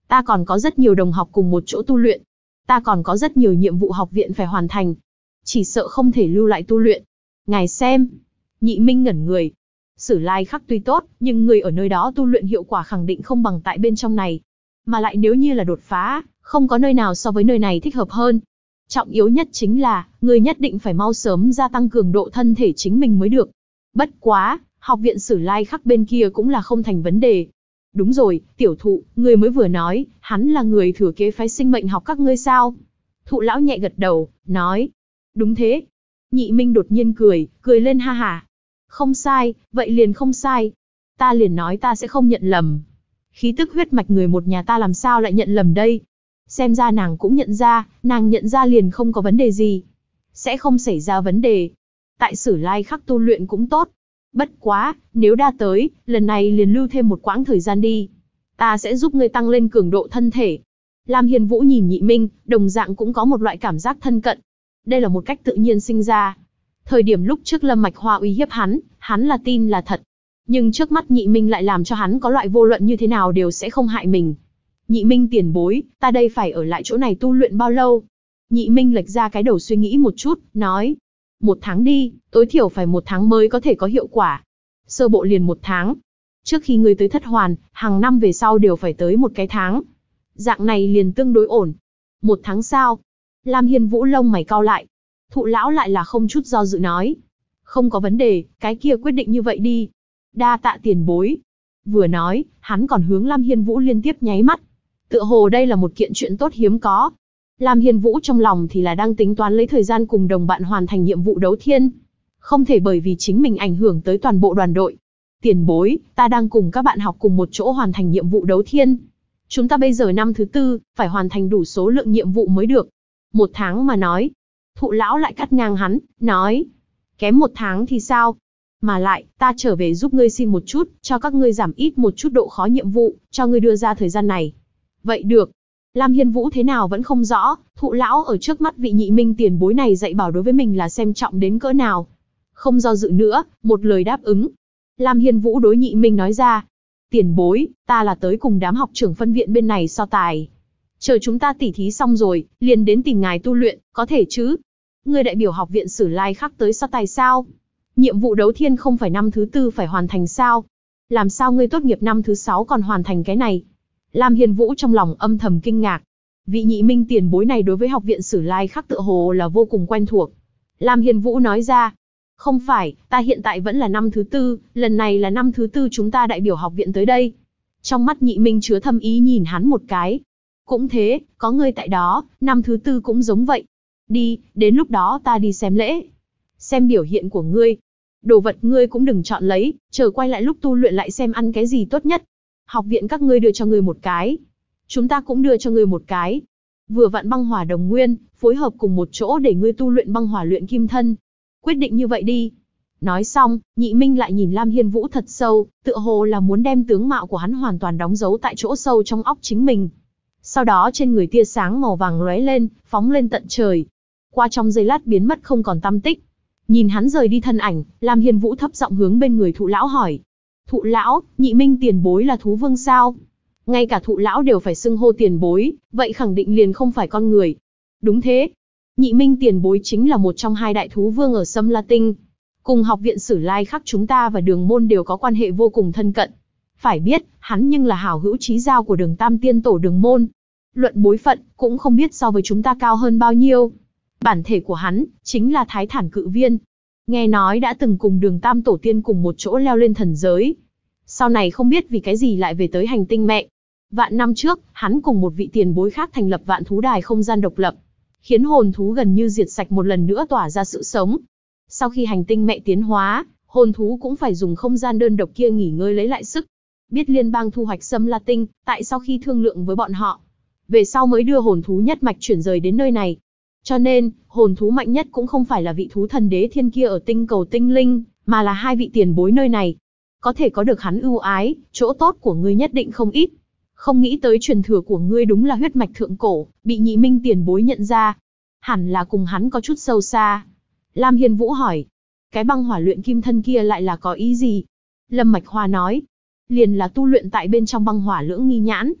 Ta còn có rất nhiều đồng học cùng một chỗ tu luyện. Ta còn có rất nhiều nhiệm vụ học viện phải hoàn thành. Chỉ sợ không thể lưu lại tu luyện. Ngài xem. Nhị Minh ngẩn người. Sử Lai Khắc tuy tốt, nhưng người ở nơi đó tu luyện hiệu quả khẳng định không bằng tại bên trong này. Mà lại nếu như là đột phá, không có nơi nào so với nơi này thích hợp hơn. Trọng yếu nhất chính là, người nhất định phải mau sớm gia tăng cường độ thân thể chính mình mới được. Bất quá, học viện Sử Lai Khắc bên kia cũng là không thành vấn đề. Đúng rồi, tiểu thụ, người mới vừa nói, hắn là người thừa kế phái sinh mệnh học các ngươi sao? Thụ lão nhẹ gật đầu, nói. Đúng thế. Nhị Minh đột nhiên cười lên ha hả. Không sai, vậy liền không sai. Ta liền nói ta sẽ không nhận lầm. Khí tức huyết mạch người một nhà ta làm sao lại nhận lầm đây? Xem ra nàng cũng nhận ra, nàng nhận ra liền không có vấn đề gì. Sẽ không xảy ra vấn đề. Tại Sử Lai Khắc tu luyện cũng tốt. Bất quá, nếu đã tới, lần này liền lưu thêm một quãng thời gian đi. Ta sẽ giúp ngươi tăng lên cường độ thân thể. Lam Hiên Vũ nhìn Nhị Minh, đồng dạng cũng có một loại cảm giác thân cận. Đây là một cách tự nhiên sinh ra. Thời điểm lúc trước Lâm Mạch Hoa uy hiếp hắn là tin là thật. Nhưng trước mắt Nhị Minh lại làm cho hắn có loại vô luận như thế nào đều sẽ không hại mình. Nhị Minh tiền bối, ta đây phải ở lại chỗ này tu luyện bao lâu? Nhị Minh lệch ra cái đầu suy nghĩ một chút, nói. 1 tháng đi, tối thiểu phải 1 tháng mới có thể có hiệu quả. Sơ bộ liền 1 tháng. Trước khi ngươi tới Thất Hoàn, hàng năm về sau đều phải tới một cái tháng. Dạng này liền tương đối ổn. 1 tháng sao? Lam Hiên Vũ lông mày cau lại. Thụ lão lại là không chút do dự nói. Không có vấn đề, cái kia quyết định như vậy đi. Đa tạ tiền bối. Vừa nói, hắn còn hướng Lam Hiên Vũ liên tiếp nháy mắt. Tựa hồ đây là một kiện chuyện tốt hiếm có. Lam Hiên Vũ trong lòng thì là đang tính toán lấy thời gian cùng đồng bạn hoàn thành nhiệm vụ đấu thiên. Không thể bởi vì chính mình ảnh hưởng tới toàn bộ đoàn đội. Tiền bối, ta đang cùng các bạn học cùng một chỗ hoàn thành nhiệm vụ đấu thiên. Chúng ta bây giờ năm thứ 4, phải hoàn thành đủ số lượng nhiệm vụ mới được. 1 tháng mà nói. Thụ lão lại cắt ngang hắn, nói. Kém 1 tháng thì sao? Mà lại, ta trở về giúp ngươi xin một chút, cho các ngươi giảm ít một chút độ khó nhiệm vụ, cho ngươi đưa ra thời gian này. Vậy được. Lam Hiên Vũ thế nào vẫn không rõ, thụ lão ở trước mắt vị Nhị Minh tiền bối này dạy bảo đối với mình là xem trọng đến cỡ nào. Không do dự nữa, một lời đáp ứng. Lam Hiên Vũ đối Nhị Minh nói ra. Tiền bối, ta là tới cùng đám học trưởng phân viện bên này so tài. Chờ chúng ta tỉ thí xong rồi, liền đến tìm ngài tu luyện, có thể chứ? Ngươi đại biểu học viện Sử Lai Khắc tới so tài sao? Nhiệm vụ đấu thiên không phải năm thứ 4 phải hoàn thành sao? Làm sao ngươi tốt nghiệp năm thứ 6 còn hoàn thành cái này? Lam Hiên Vũ trong lòng âm thầm kinh ngạc. Vị Nhị Minh tiền bối này đối với học viện Sử Lai Khắc tựa hồ là vô cùng quen thuộc. Lam Hiên Vũ nói ra. Không phải, ta hiện tại vẫn là năm thứ 4, lần này là năm thứ 4 chúng ta đại biểu học viện tới đây. Trong mắt Nhị Minh chứa thâm ý nhìn hắn một cái. Cũng thế, có ngươi tại đó, năm thứ 4 cũng giống vậy. Đi, đến lúc đó ta đi xem lễ. Xem biểu hiện của ngươi. Đồ vật ngươi cũng đừng chọn lấy, chờ quay lại lúc tu luyện lại xem ăn cái gì tốt nhất. Học viện các ngươi đưa cho ngươi một cái. Chúng ta cũng đưa cho ngươi một cái. Vừa vặn băng hỏa đồng nguyên, phối hợp cùng một chỗ để ngươi tu luyện băng hỏa luyện kim thân. Quyết định như vậy đi. Nói xong, Nhị Minh lại nhìn Lam Hiên Vũ thật sâu, tựa hồ là muốn đem tướng mạo của hắn hoàn toàn đóng dấu tại chỗ sâu trong óc chính mình. Sau đó trên người tia sáng màu vàng lóe lên, phóng lên tận trời. Qua trong giây lát biến mất không còn tăm tích. Nhìn hắn rời đi thân ảnh, Lam Hiên Vũ thấp giọng hướng bên người thụ lão hỏi. Thụ lão, Nhị Minh tiền bối là thú vương sao? Ngay cả thụ lão đều phải xưng hô tiền bối, vậy khẳng định liền không phải con người. Đúng thế. Nhị Minh tiền bối chính là một trong 2 đại thú vương ở Sâm La Tinh. Cùng học viện Sử Lai Khắc chúng ta và Đường môn đều có quan hệ vô cùng thân cận. Phải biết, hắn nhưng là hảo hữu chí giao của Đường Tam tiên tổ Đường môn. Luận bối phận, cũng không biết so với chúng ta cao hơn bao nhiêu. Bản thể của hắn, chính là Thái Thản Cự Viên. Nghe nói đã từng cùng Đường Tam tổ tiên cùng một chỗ leo lên thần giới. Sau này không biết vì cái gì lại về tới hành tinh mẹ. Vạn năm trước, hắn cùng một vị tiền bối khác thành lập Vạn Thú Đài không gian độc lập. Khiến hồn thú gần như diệt sạch một lần nữa tỏa ra sự sống. Sau khi hành tinh mẹ tiến hóa, hồn thú cũng phải dùng không gian đơn độc kia nghỉ ngơi lấy lại sức. Biết liên bang thu hoạch Sâm La Tinh, tại sau khi thương lượng với bọn họ. Về sau mới đưa hồn thú nhất mạch chuyển rời đến nơi này. Cho nên, hồn thú mạnh nhất cũng không phải là vị thú thần đế thiên kia ở tinh cầu tinh linh, mà là 2 vị tiền bối nơi này. Có thể có được hắn ưu ái, chỗ tốt của ngươi nhất định không ít. Không nghĩ tới truyền thừa của ngươi đúng là huyết mạch thượng cổ, bị Nhị Minh tiền bối nhận ra. Hẳn là cùng hắn có chút sâu xa. Lam Hiên Vũ hỏi. Cái băng hỏa luyện kim thân kia lại là có ý gì? Lâm Mạch Hoa nói. Liền là tu luyện tại bên trong băng hỏa lưỡng nghi nhãn.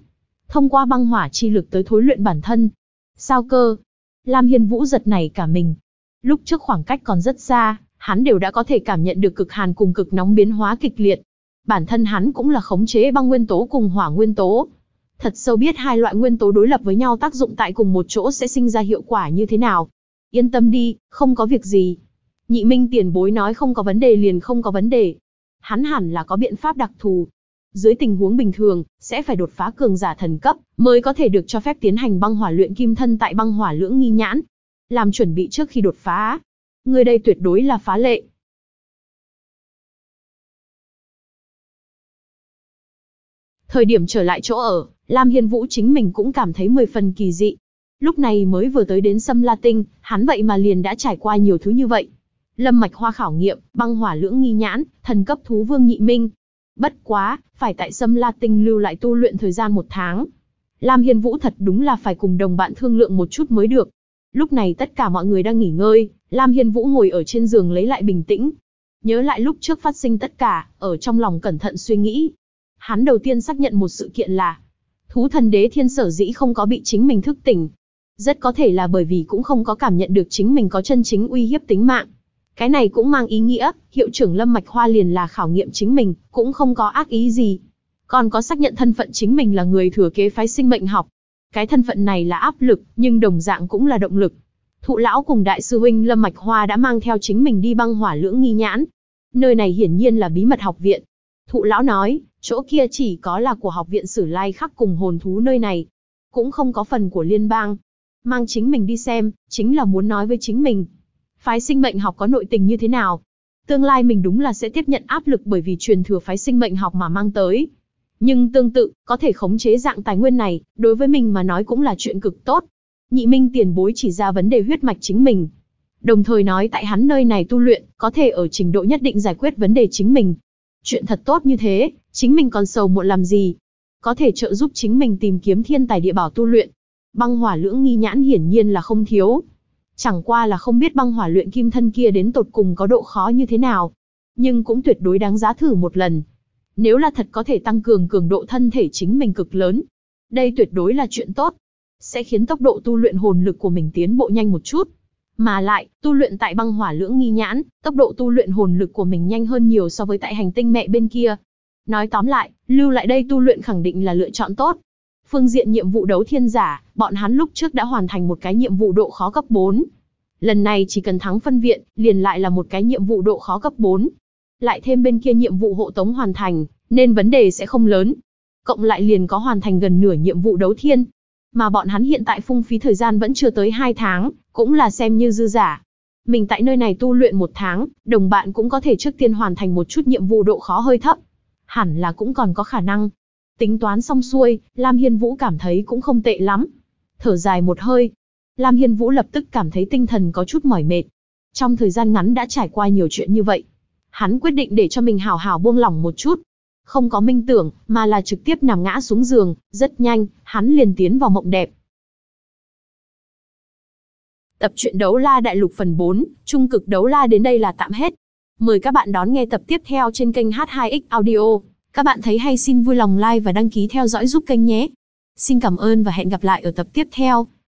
thông qua băng hỏa chi lực tới thối luyện bản thân. Sao cơ? Lam Hiên Vũ giật nảy cả mình. Lúc trước khoảng cách còn rất xa, hắn đều đã có thể cảm nhận được cực hàn cùng cực nóng biến hóa kịch liệt. Bản thân hắn cũng là khống chế băng nguyên tố cùng hỏa nguyên tố. Thật sâu biết hai loại nguyên tố đối lập với nhau tác dụng tại cùng một chỗ sẽ sinh ra hiệu quả như thế nào. Yên tâm đi, không có việc gì. Nhị Minh tiền bối nói không có vấn đề liền không có vấn đề. Hắn hẳn là có biện pháp đặc thù. Dưới tình huống bình thường, sẽ phải đột phá cường giả thần cấp, mới có thể được cho phép tiến hành băng hỏa luyện kim thân tại băng hỏa lưỡng nghi nhãn. Làm chuẩn bị trước khi đột phá. Người đây tuyệt đối là phá lệ. Thời điểm trở lại chỗ ở, Lam Hiên Vũ chính mình cũng cảm thấy 10 phần kỳ dị. Lúc này mới vừa tới đến Sâm La Tinh, hắn vậy mà liền đã trải qua nhiều thứ như vậy. Lâm mạch hoa khảo nghiệm, băng hỏa lưỡng nghi nhãn, thần cấp thú vương nhị minh. Bất quá, phải tại Sâm La Tinh lưu lại tu luyện thời gian 1 tháng. Lam Hiên Vũ thật đúng là phải cùng đồng bạn thương lượng một chút mới được. Lúc này tất cả mọi người đang nghỉ ngơi, Lam Hiên Vũ ngồi ở trên giường lấy lại bình tĩnh. Nhớ lại lúc trước phát sinh tất cả, ở trong lòng cẩn thận suy nghĩ. Hắn đầu tiên xác nhận một sự kiện là, thú thần đế thiên sở dĩ không có bị chính mình thức tỉnh. Rất có thể là bởi vì cũng không có cảm nhận được chính mình có chân chính uy hiếp tính mạng. Cái này cũng mang ý nghĩa, hiệu trưởng Lâm Mạch Hoa liền là khảo nghiệm chính mình, cũng không có ác ý gì. Còn có xác nhận thân phận chính mình là người thừa kế phái sinh mệnh học. Cái thân phận này là áp lực, nhưng đồng dạng cũng là động lực. Thụ lão cùng đại sư huynh Lâm Mạch Hoa đã mang theo chính mình đi băng hỏa lưỡng nghi nhãn. Nơi này hiển nhiên là bí mật học viện. Thụ lão nói, chỗ kia chỉ có là của học viện Sử Lai Khắc cùng hồn thú nơi này. Cũng không có phần của liên bang. Mang chính mình đi xem, chính là muốn nói với chính mình. Phái sinh mệnh học có nội tình như thế nào? Tương lai mình đúng là sẽ tiếp nhận áp lực bởi vì truyền thừa phái sinh mệnh học mà mang tới. Nhưng tương tự, có thể khống chế dạng tài nguyên này, đối với mình mà nói cũng là chuyện cực tốt. Nhị Minh tiền bối chỉ ra vấn đề huyết mạch chính mình. Đồng thời nói tại hắn nơi này tu luyện, có thể ở trình độ nhất định giải quyết vấn đề chính mình. Chuyện thật tốt như thế, chính mình còn sầu muộn làm gì? Có thể trợ giúp chính mình tìm kiếm thiên tài địa bảo tu luyện. Băng hỏa lưỡng nghi nhãn hiển nhiên là không thiếu. Chẳng qua là không biết băng hỏa luyện kim thân kia đến tột cùng có độ khó như thế nào. Nhưng cũng tuyệt đối đáng giá thử một lần. Nếu là thật có thể tăng cường cường độ thân thể chính mình cực lớn. Đây tuyệt đối là chuyện tốt. Sẽ khiến tốc độ tu luyện hồn lực của mình tiến bộ nhanh một chút. Mà lại, tu luyện tại băng hỏa lưỡng nghi nhãn, tốc độ tu luyện hồn lực của mình nhanh hơn nhiều so với tại hành tinh mẹ bên kia. Nói tóm lại, lưu lại đây tu luyện khẳng định là lựa chọn tốt. Phương diện nhiệm vụ đấu thiên giả, bọn hắn lúc trước đã hoàn thành một cái nhiệm vụ độ khó cấp 4. Lần này chỉ cần thắng phân viện, liền lại là một cái nhiệm vụ độ khó cấp 4. Lại thêm bên kia nhiệm vụ hộ tống hoàn thành, nên vấn đề sẽ không lớn. Cộng lại liền có hoàn thành gần nửa nhiệm vụ đấu thiên. Mà bọn hắn hiện tại phung phí thời gian vẫn chưa tới 2 tháng, cũng là xem như dư giả. Mình tại nơi này tu luyện 1 tháng, đồng bạn cũng có thể trước tiên hoàn thành một chút nhiệm vụ độ khó hơi thấp. Hẳn là cũng còn có khả năng. Tính toán xong xuôi, Lam Hiên Vũ cảm thấy cũng không tệ lắm. Thở dài một hơi, Lam Hiên Vũ lập tức cảm thấy tinh thần có chút mỏi mệt. Trong thời gian ngắn đã trải qua nhiều chuyện như vậy. Hắn quyết định để cho mình hào hào buông lỏng một chút. Không có minh tưởng, mà là trực tiếp nằm ngã xuống giường, rất nhanh, hắn liền tiến vào mộng đẹp. Tập truyện Đấu La Đại Lục phần 4, Trung cực Đấu La đến đây là tạm hết. Mời các bạn đón nghe tập tiếp theo trên kênh H2X Audio. Các bạn thấy hay xin vui lòng like và đăng ký theo dõi giúp kênh nhé. Xin cảm ơn và hẹn gặp lại ở tập tiếp theo.